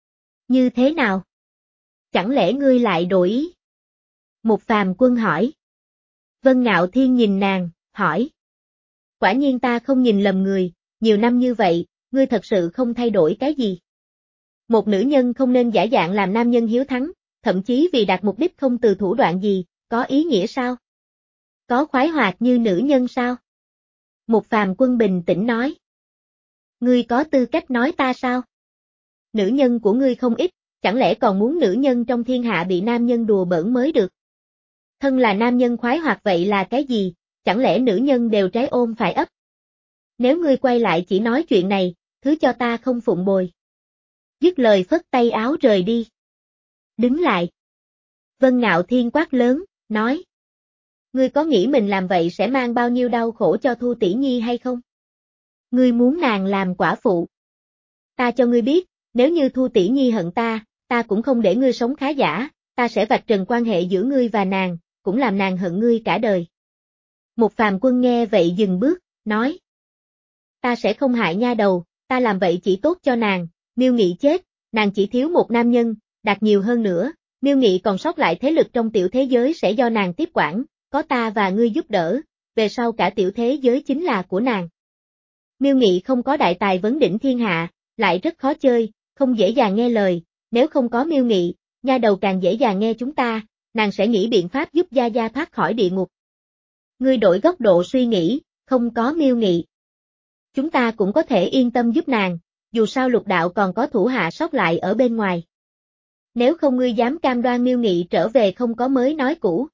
Như thế nào? Chẳng lẽ ngươi lại đổi ý? Một phàm quân hỏi. Vân Ngạo Thiên nhìn nàng, hỏi. Quả nhiên ta không nhìn lầm người, nhiều năm như vậy, ngươi thật sự không thay đổi cái gì. Một nữ nhân không nên giả dạng làm nam nhân hiếu thắng, thậm chí vì đạt mục đích không từ thủ đoạn gì, có ý nghĩa sao? Có khoái hoạt như nữ nhân sao? Một phàm quân bình tĩnh nói. Ngươi có tư cách nói ta sao? Nữ nhân của ngươi không ít, chẳng lẽ còn muốn nữ nhân trong thiên hạ bị nam nhân đùa bỡn mới được? Thân là nam nhân khoái hoạt vậy là cái gì, chẳng lẽ nữ nhân đều trái ôm phải ấp? Nếu ngươi quay lại chỉ nói chuyện này, thứ cho ta không phụng bồi. Dứt lời phất tay áo rời đi. Đứng lại. Vân Ngạo Thiên quát lớn, nói. Ngươi có nghĩ mình làm vậy sẽ mang bao nhiêu đau khổ cho Thu tỷ nhi hay không? Ngươi muốn nàng làm quả phụ. Ta cho ngươi biết, nếu như Thu tỷ nhi hận ta, ta cũng không để ngươi sống khá giả, ta sẽ vạch trần quan hệ giữa ngươi và nàng, cũng làm nàng hận ngươi cả đời. Một phàm quân nghe vậy dừng bước, nói. Ta sẽ không hại nha đầu, ta làm vậy chỉ tốt cho nàng, Miêu Nghị chết, nàng chỉ thiếu một nam nhân, đạt nhiều hơn nữa, Miêu Nghị còn sót lại thế lực trong tiểu thế giới sẽ do nàng tiếp quản, có ta và ngươi giúp đỡ, về sau cả tiểu thế giới chính là của nàng. Miêu Nghị không có đại tài vấn đỉnh thiên hạ, lại rất khó chơi, không dễ dàng nghe lời, nếu không có Miêu Nghị, nha đầu càng dễ dàng nghe chúng ta, nàng sẽ nghĩ biện pháp giúp Gia Gia thoát khỏi địa ngục. Ngươi đổi góc độ suy nghĩ, không có Miêu Nghị. Chúng ta cũng có thể yên tâm giúp nàng, dù sao Lục đạo còn có thủ hạ sót lại ở bên ngoài. Nếu không ngươi dám cam đoan Miêu Nghị trở về không có mới nói cũ.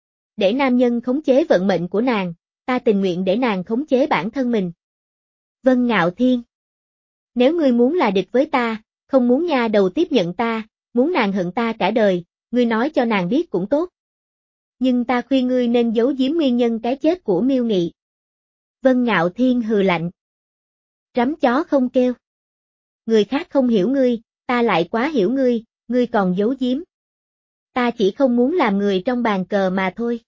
Để nam nhân khống chế vận mệnh của nàng, ta tình nguyện để nàng khống chế bản thân mình. Vân Ngạo Thiên. Nếu ngươi muốn là địch với ta, không muốn nha đầu tiếp nhận ta, muốn nàng hận ta cả đời, ngươi nói cho nàng biết cũng tốt. Nhưng ta khuyên ngươi nên giấu giếm nguyên nhân cái chết của Miêu Nghị. Vân Ngạo Thiên hừ lạnh. Rắm chó không kêu. Người khác không hiểu ngươi, ta lại quá hiểu ngươi, ngươi còn giấu giếm. Ta chỉ không muốn làm người trong bàn cờ mà thôi.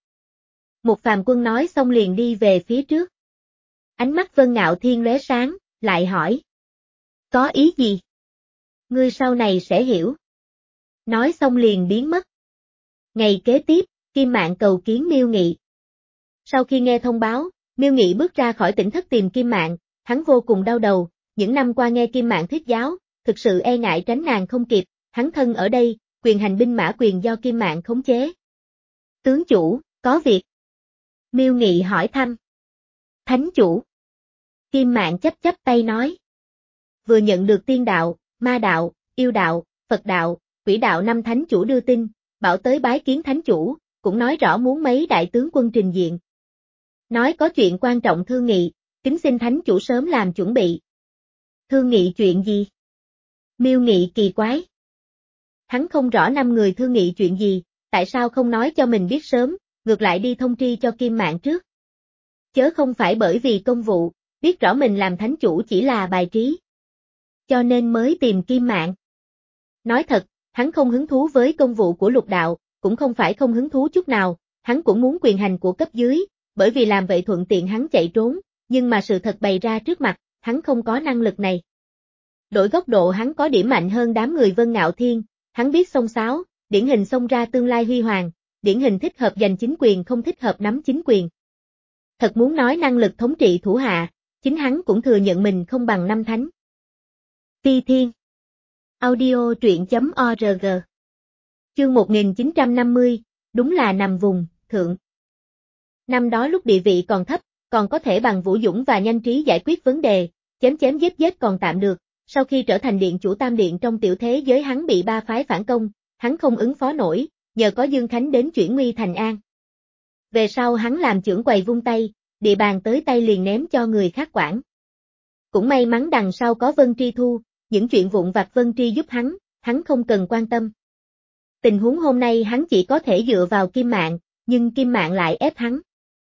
Một phàm quân nói xong liền đi về phía trước. Ánh mắt Vân Ngạo Thiên lóe sáng, lại hỏi. Có ý gì? Ngươi sau này sẽ hiểu. Nói xong liền biến mất. Ngày kế tiếp, Kim Mạn cầu kiến Miêu Nghị. Sau khi nghe thông báo, Miêu Nghị bước ra khỏi tỉnh thất tìm Kim Mạn, hắn vô cùng đau đầu, những năm qua nghe Kim Mạn thuyết giáo, thực sự e ngại tránh nàng không kịp, hắn thân ở đây, quyền hành binh mã quyền do Kim Mạn khống chế. Tướng chủ, có việc. Miêu Nghị hỏi thăm. Thánh chủ. Kim Mạn chấp chấp tay nói. Vừa nhận được tiên đạo, ma đạo, yêu đạo, Phật đạo, quỷ đạo năm thánh chủ đưa tin, bảo tới bái kiến thánh chủ, cũng nói rõ muốn mấy đại tướng quân trình diện. Nói có chuyện quan trọng thương nghị, kính xin thánh chủ sớm làm chuẩn bị. Thương nghị chuyện gì? Miêu Nghị kỳ quái. Hắn không rõ năm người thương nghị chuyện gì, tại sao không nói cho mình biết sớm, ngược lại đi thông tri cho Kim Mạn trước. Chớ không phải bởi vì công vụ, biết rõ mình làm thánh chủ chỉ là bài trí. Cho nên mới tìm Kim Mạn. Nói thật, hắn không hứng thú với công vụ của Lục đạo, cũng không phải không hứng thú chút nào, hắn cũng muốn quyền hành của cấp dưới, bởi vì làm vậy thuận tiện hắn chạy trốn, nhưng mà sự thật bày ra trước mặt, hắn không có năng lực này. Đổi góc độ hắn có điểm mạnh hơn đám người Vân Ngạo Thiên, hắn biết xông xáo, điển hình xông ra tương lai huy hoàng, điển hình thích hợp giành chính quyền không thích hợp nắm chính quyền. Thật muốn nói năng lực thống trị thủ hạ, chính hắn cũng thừa nhận mình không bằng năm thánh. Phi Thiên. Audio truyện.org. Chương một nghìn chín trăm năm mươi, đúng là nằm vùng, thượng. Năm đó lúc địa vị còn thấp, còn có thể bằng vũ dũng và nhanh trí giải quyết vấn đề, chém chém giết giết còn tạm được, sau khi trở thành điện chủ tam điện trong tiểu thế giới hắn bị ba phái phản công, hắn không ứng phó nổi, nhờ có Dương Khánh đến chuyển nguy thành an. Về sau hắn làm trưởng quầy vung tay, địa bàn tới tay liền ném cho người khác quản. Cũng may mắn đằng sau có Vân Tri Thu, những chuyện vụn vặt Vân Tri giúp hắn, hắn không cần quan tâm. Tình huống hôm nay hắn chỉ có thể dựa vào Kim Mạn, nhưng Kim Mạn lại ép hắn.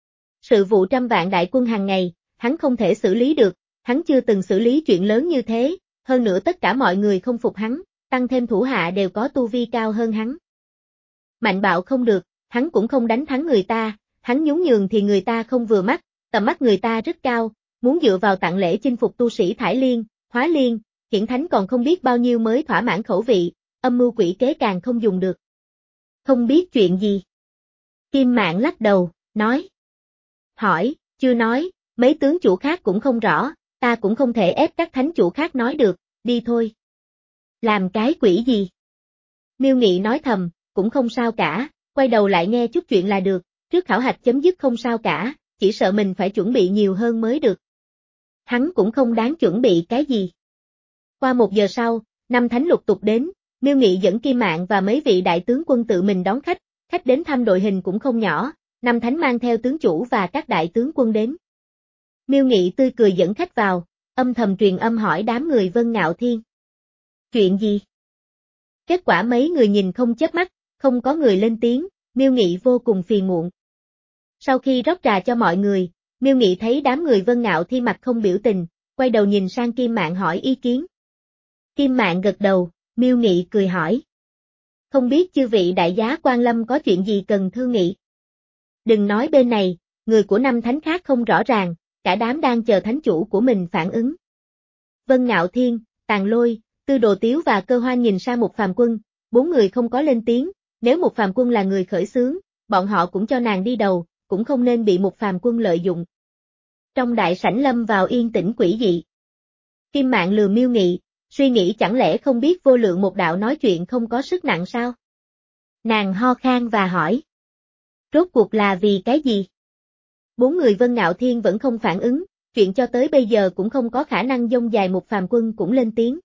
Sự vụ trăm vạn đại quân hàng ngày, hắn không thể xử lý được, hắn chưa từng xử lý chuyện lớn như thế, hơn nữa tất cả mọi người không phục hắn, tăng thêm thủ hạ đều có tu vi cao hơn hắn. Mạnh bạo không được, hắn cũng không đánh thắng người ta, hắn nhún nhường thì người ta không vừa mắt, tầm mắt người ta rất cao, muốn dựa vào tặng lễ chinh phục tu sĩ Thải Liên, Hóa Liên, Hiển Thánh còn không biết bao nhiêu mới thỏa mãn khẩu vị, âm mưu quỷ kế càng không dùng được. Không biết chuyện gì? Kim Mạn lắc đầu, nói. Hỏi, chưa nói, mấy tướng chủ khác cũng không rõ, ta cũng không thể ép các thánh chủ khác nói được, đi thôi. Làm cái quỷ gì? Miêu Nghị nói thầm, cũng không sao cả, quay đầu lại nghe chút chuyện là được, trước khảo hạch chấm dứt không sao cả, chỉ sợ mình phải chuẩn bị nhiều hơn mới được. Hắn cũng không đáng chuẩn bị cái gì. Qua một giờ sau, năm thánh lục tục đến, Miêu Nghị dẫn Kim Mạn và mấy vị đại tướng quân tự mình đón khách, khách đến thăm đội hình cũng không nhỏ, năm thánh mang theo tướng chủ và các đại tướng quân đến. Miêu Nghị tươi cười dẫn khách vào, âm thầm truyền âm hỏi đám người Vân Ngạo Thiên. Chuyện gì? Kết quả mấy người nhìn không chớp mắt, không có người lên tiếng, Miêu Nghị vô cùng phiền muộn. Sau khi rót trà cho mọi người, Miêu Nghị thấy đám người Vân Ngạo Thiên mặt không biểu tình, quay đầu nhìn sang Kim Mạn hỏi ý kiến. Kim Mạn gật đầu, Miêu Nghị cười hỏi. Không biết chư vị đại giá quan lâm có chuyện gì cần thương nghị? Đừng nói bên này, người của năm thánh khác không rõ ràng, cả đám đang chờ thánh chủ của mình phản ứng. Vân Ngạo Thiên, Tàn Lôi, Tư Đồ Tiếu và Cơ Hoan nhìn sang một phàm quân, bốn người không có lên tiếng, nếu một phàm quân là người khởi xướng, bọn họ cũng cho nàng đi đầu, cũng không nên bị một phàm quân lợi dụng. Trong đại sảnh lâm vào yên tĩnh quỷ dị. Kim Mạn lừa Miêu Nghị, suy nghĩ chẳng lẽ không biết vô lượng một đạo nói chuyện không có sức nặng sao? Nàng ho khan và hỏi. Rốt cuộc là vì cái gì? Bốn người Vân Ngạo Thiên vẫn không phản ứng, chuyện cho tới bây giờ cũng không có khả năng dông dài một phàm quân cũng lên tiếng.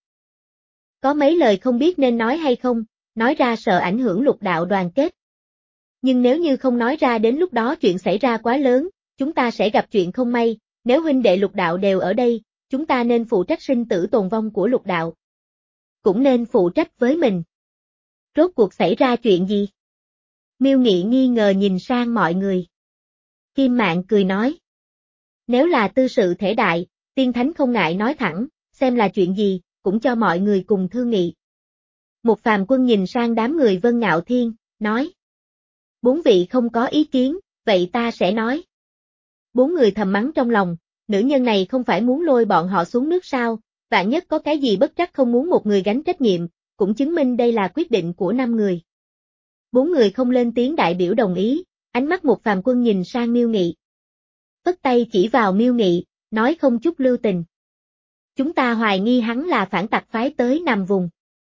Có mấy lời không biết nên nói hay không, nói ra sợ ảnh hưởng lục đạo đoàn kết. Nhưng nếu như không nói ra đến lúc đó chuyện xảy ra quá lớn, chúng ta sẽ gặp chuyện không may, nếu huynh đệ lục đạo đều ở đây, chúng ta nên phụ trách sinh tử tồn vong của lục đạo. Cũng nên phụ trách với mình. Rốt cuộc xảy ra chuyện gì? Miêu Nghị nghi ngờ nhìn sang mọi người. Kim Mạn cười nói. Nếu là tư sự thể đại, tiên thánh không ngại nói thẳng, xem là chuyện gì, cũng cho mọi người cùng thương nghị. Một phàm quân nhìn sang đám người Vân Ngạo Thiên, nói. Bốn vị không có ý kiến, vậy ta sẽ nói. Bốn người thầm mắng trong lòng, nữ nhân này không phải muốn lôi bọn họ xuống nước sao, vạn nhất có cái gì bất trắc không muốn một người gánh trách nhiệm, cũng chứng minh đây là quyết định của năm người. Bốn người không lên tiếng đại biểu đồng ý, ánh mắt một phàm quân nhìn sang Miêu Nghị. Vất tay chỉ vào Miêu Nghị, nói không chút lưu tình. Chúng ta hoài nghi hắn là phản tặc phái tới nằm vùng.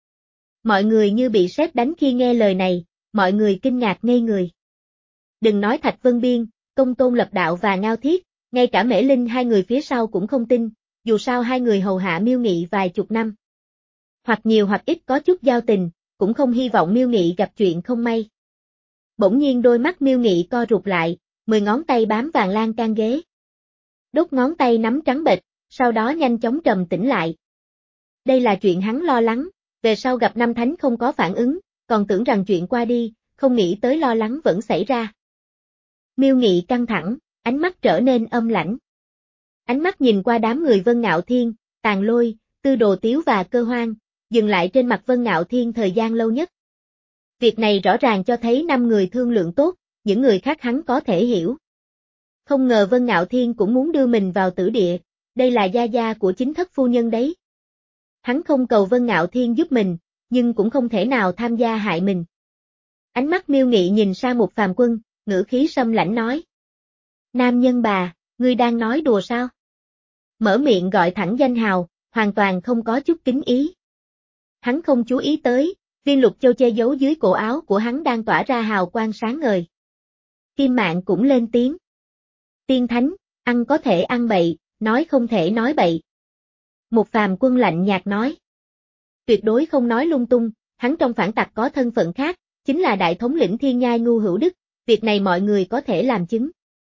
Mọi người như bị sét đánh khi nghe lời này, mọi người kinh ngạc ngây người. Đừng nói Thạch Vân Biên, Công Tôn Lập Đạo và Ngao Thiết, ngay cả Mễ Linh hai người phía sau cũng không tin, dù sao hai người hầu hạ Miêu Nghị vài chục năm. Hoặc nhiều hoặc ít có chút giao tình, cũng không hy vọng Miêu Nghị gặp chuyện không may. Bỗng nhiên đôi mắt Miêu Nghị co rụt lại, mười ngón tay bám vàng lan can ghế. Đốt ngón tay nắm trắng bệch, sau đó nhanh chóng trầm tĩnh lại. Đây là chuyện hắn lo lắng, về sau gặp năm thánh không có phản ứng, còn tưởng rằng chuyện qua đi, không nghĩ tới lo lắng vẫn xảy ra. Miêu Nghị căng thẳng, ánh mắt trở nên âm lãnh. Ánh mắt nhìn qua đám người Vân Ngạo Thiên, Tàn Lôi, Tư Đồ Tiếu và Cơ Hoan, dừng lại trên mặt Vân Ngạo Thiên thời gian lâu nhất. Việc này rõ ràng cho thấy năm người thương lượng tốt, những người khác hắn có thể hiểu. Không ngờ Vân Ngạo Thiên cũng muốn đưa mình vào tử địa, đây là gia gia của chính thất phu nhân đấy. Hắn không cầu Vân Ngạo Thiên giúp mình, nhưng cũng không thể nào tham gia hại mình. Ánh mắt Miêu Nghị nhìn sang một phàm quân, ngữ khí sâm lãnh nói. Nam nhân bà, ngươi đang nói đùa sao? Mở miệng gọi thẳng danh hào, hoàn toàn không có chút kính ý. Hắn không chú ý tới, viên lục châu che giấu dưới cổ áo của hắn đang tỏa ra hào quang sáng ngời. Kim Mạn cũng lên tiếng. Tiên thánh, ăn có thể ăn bậy, nói không thể nói bậy. Một phàm quân lạnh nhạt nói. Tuyệt đối không nói lung tung, hắn trong phản tặc có thân phận khác, chính là đại thống lĩnh Thiên Nhai Ngưu Hữu Đức, việc này mọi người có thể làm chứng.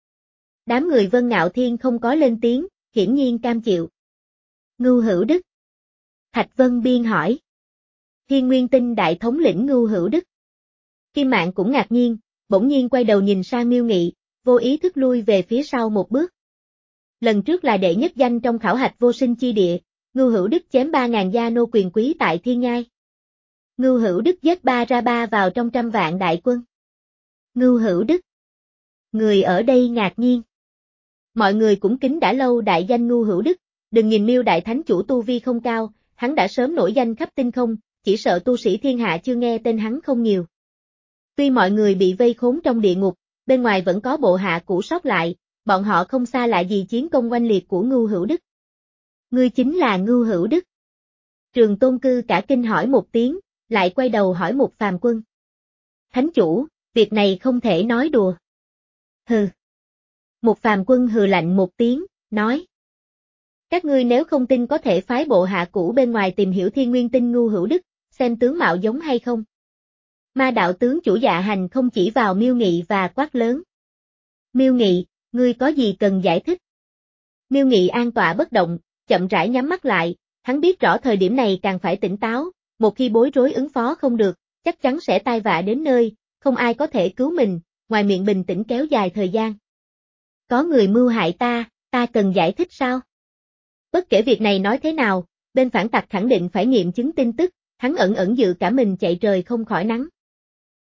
Đám người Vân Ngạo Thiên không có lên tiếng, hiển nhiên cam chịu. Ngưu Hữu Đức. Thạch Vân Biên hỏi. Thiên Nguyên Tinh đại thống lĩnh Ngưu Hữu Đức. Kim Mạn cũng ngạc nhiên, bỗng nhiên quay đầu nhìn sang Miêu Nghị, vô ý thức lui về phía sau một bước. Lần trước là đệ nhất danh trong khảo hạch vô sinh chi địa, Ngưu Hữu Đức chém ba ngàn gia nô quyền quý tại Thiên Nhai. Ngưu Hữu Đức giết ba ra ba vào trong trăm vạn đại quân. Ngưu Hữu Đức. Người ở đây ngạc nhiên. Mọi người cũng kính đã lâu đại danh Ngưu Hữu Đức, đừng nhìn Miêu đại thánh chủ tu vi không cao, hắn đã sớm nổi danh khắp tinh không, chỉ sợ tu sĩ thiên hạ chưa nghe tên hắn không nhiều. Tuy mọi người bị vây khốn trong địa ngục, bên ngoài vẫn có bộ hạ cũ sót lại, bọn họ không xa lạ gì chiến công oanh liệt của Ngưu Hữu Đức. Ngươi chính là Ngưu Hữu Đức. Trường Tôn Cư cả kinh hỏi một tiếng, lại quay đầu hỏi Mục Phàm Quân. Thánh chủ, việc này không thể nói đùa. Hừ. Mục Phàm Quân hừ lạnh một tiếng, nói. Các ngươi nếu không tin có thể phái bộ hạ cũ bên ngoài tìm hiểu Thiên Nguyên Tinh Ngưu Hữu Đức, xem tướng mạo giống hay không. Ma đạo tướng chủ Dạ Hành không chỉ vào Miêu Nghị và quát lớn. Miêu Nghị, ngươi có gì cần giải thích? Miêu Nghị an tọa bất động, chậm rãi nhắm mắt lại, hắn biết rõ thời điểm này càng phải tỉnh táo, một khi bối rối ứng phó không được, chắc chắn sẽ tai vạ đến nơi, không ai có thể cứu mình, ngoài miệng bình tĩnh kéo dài thời gian. Có người mưu hại ta, ta cần giải thích sao? Bất kể việc này nói thế nào, bên phản tặc khẳng định phải nghiệm chứng tin tức, hắn ẩn ẩn dự cả mình chạy trời không khỏi nắng.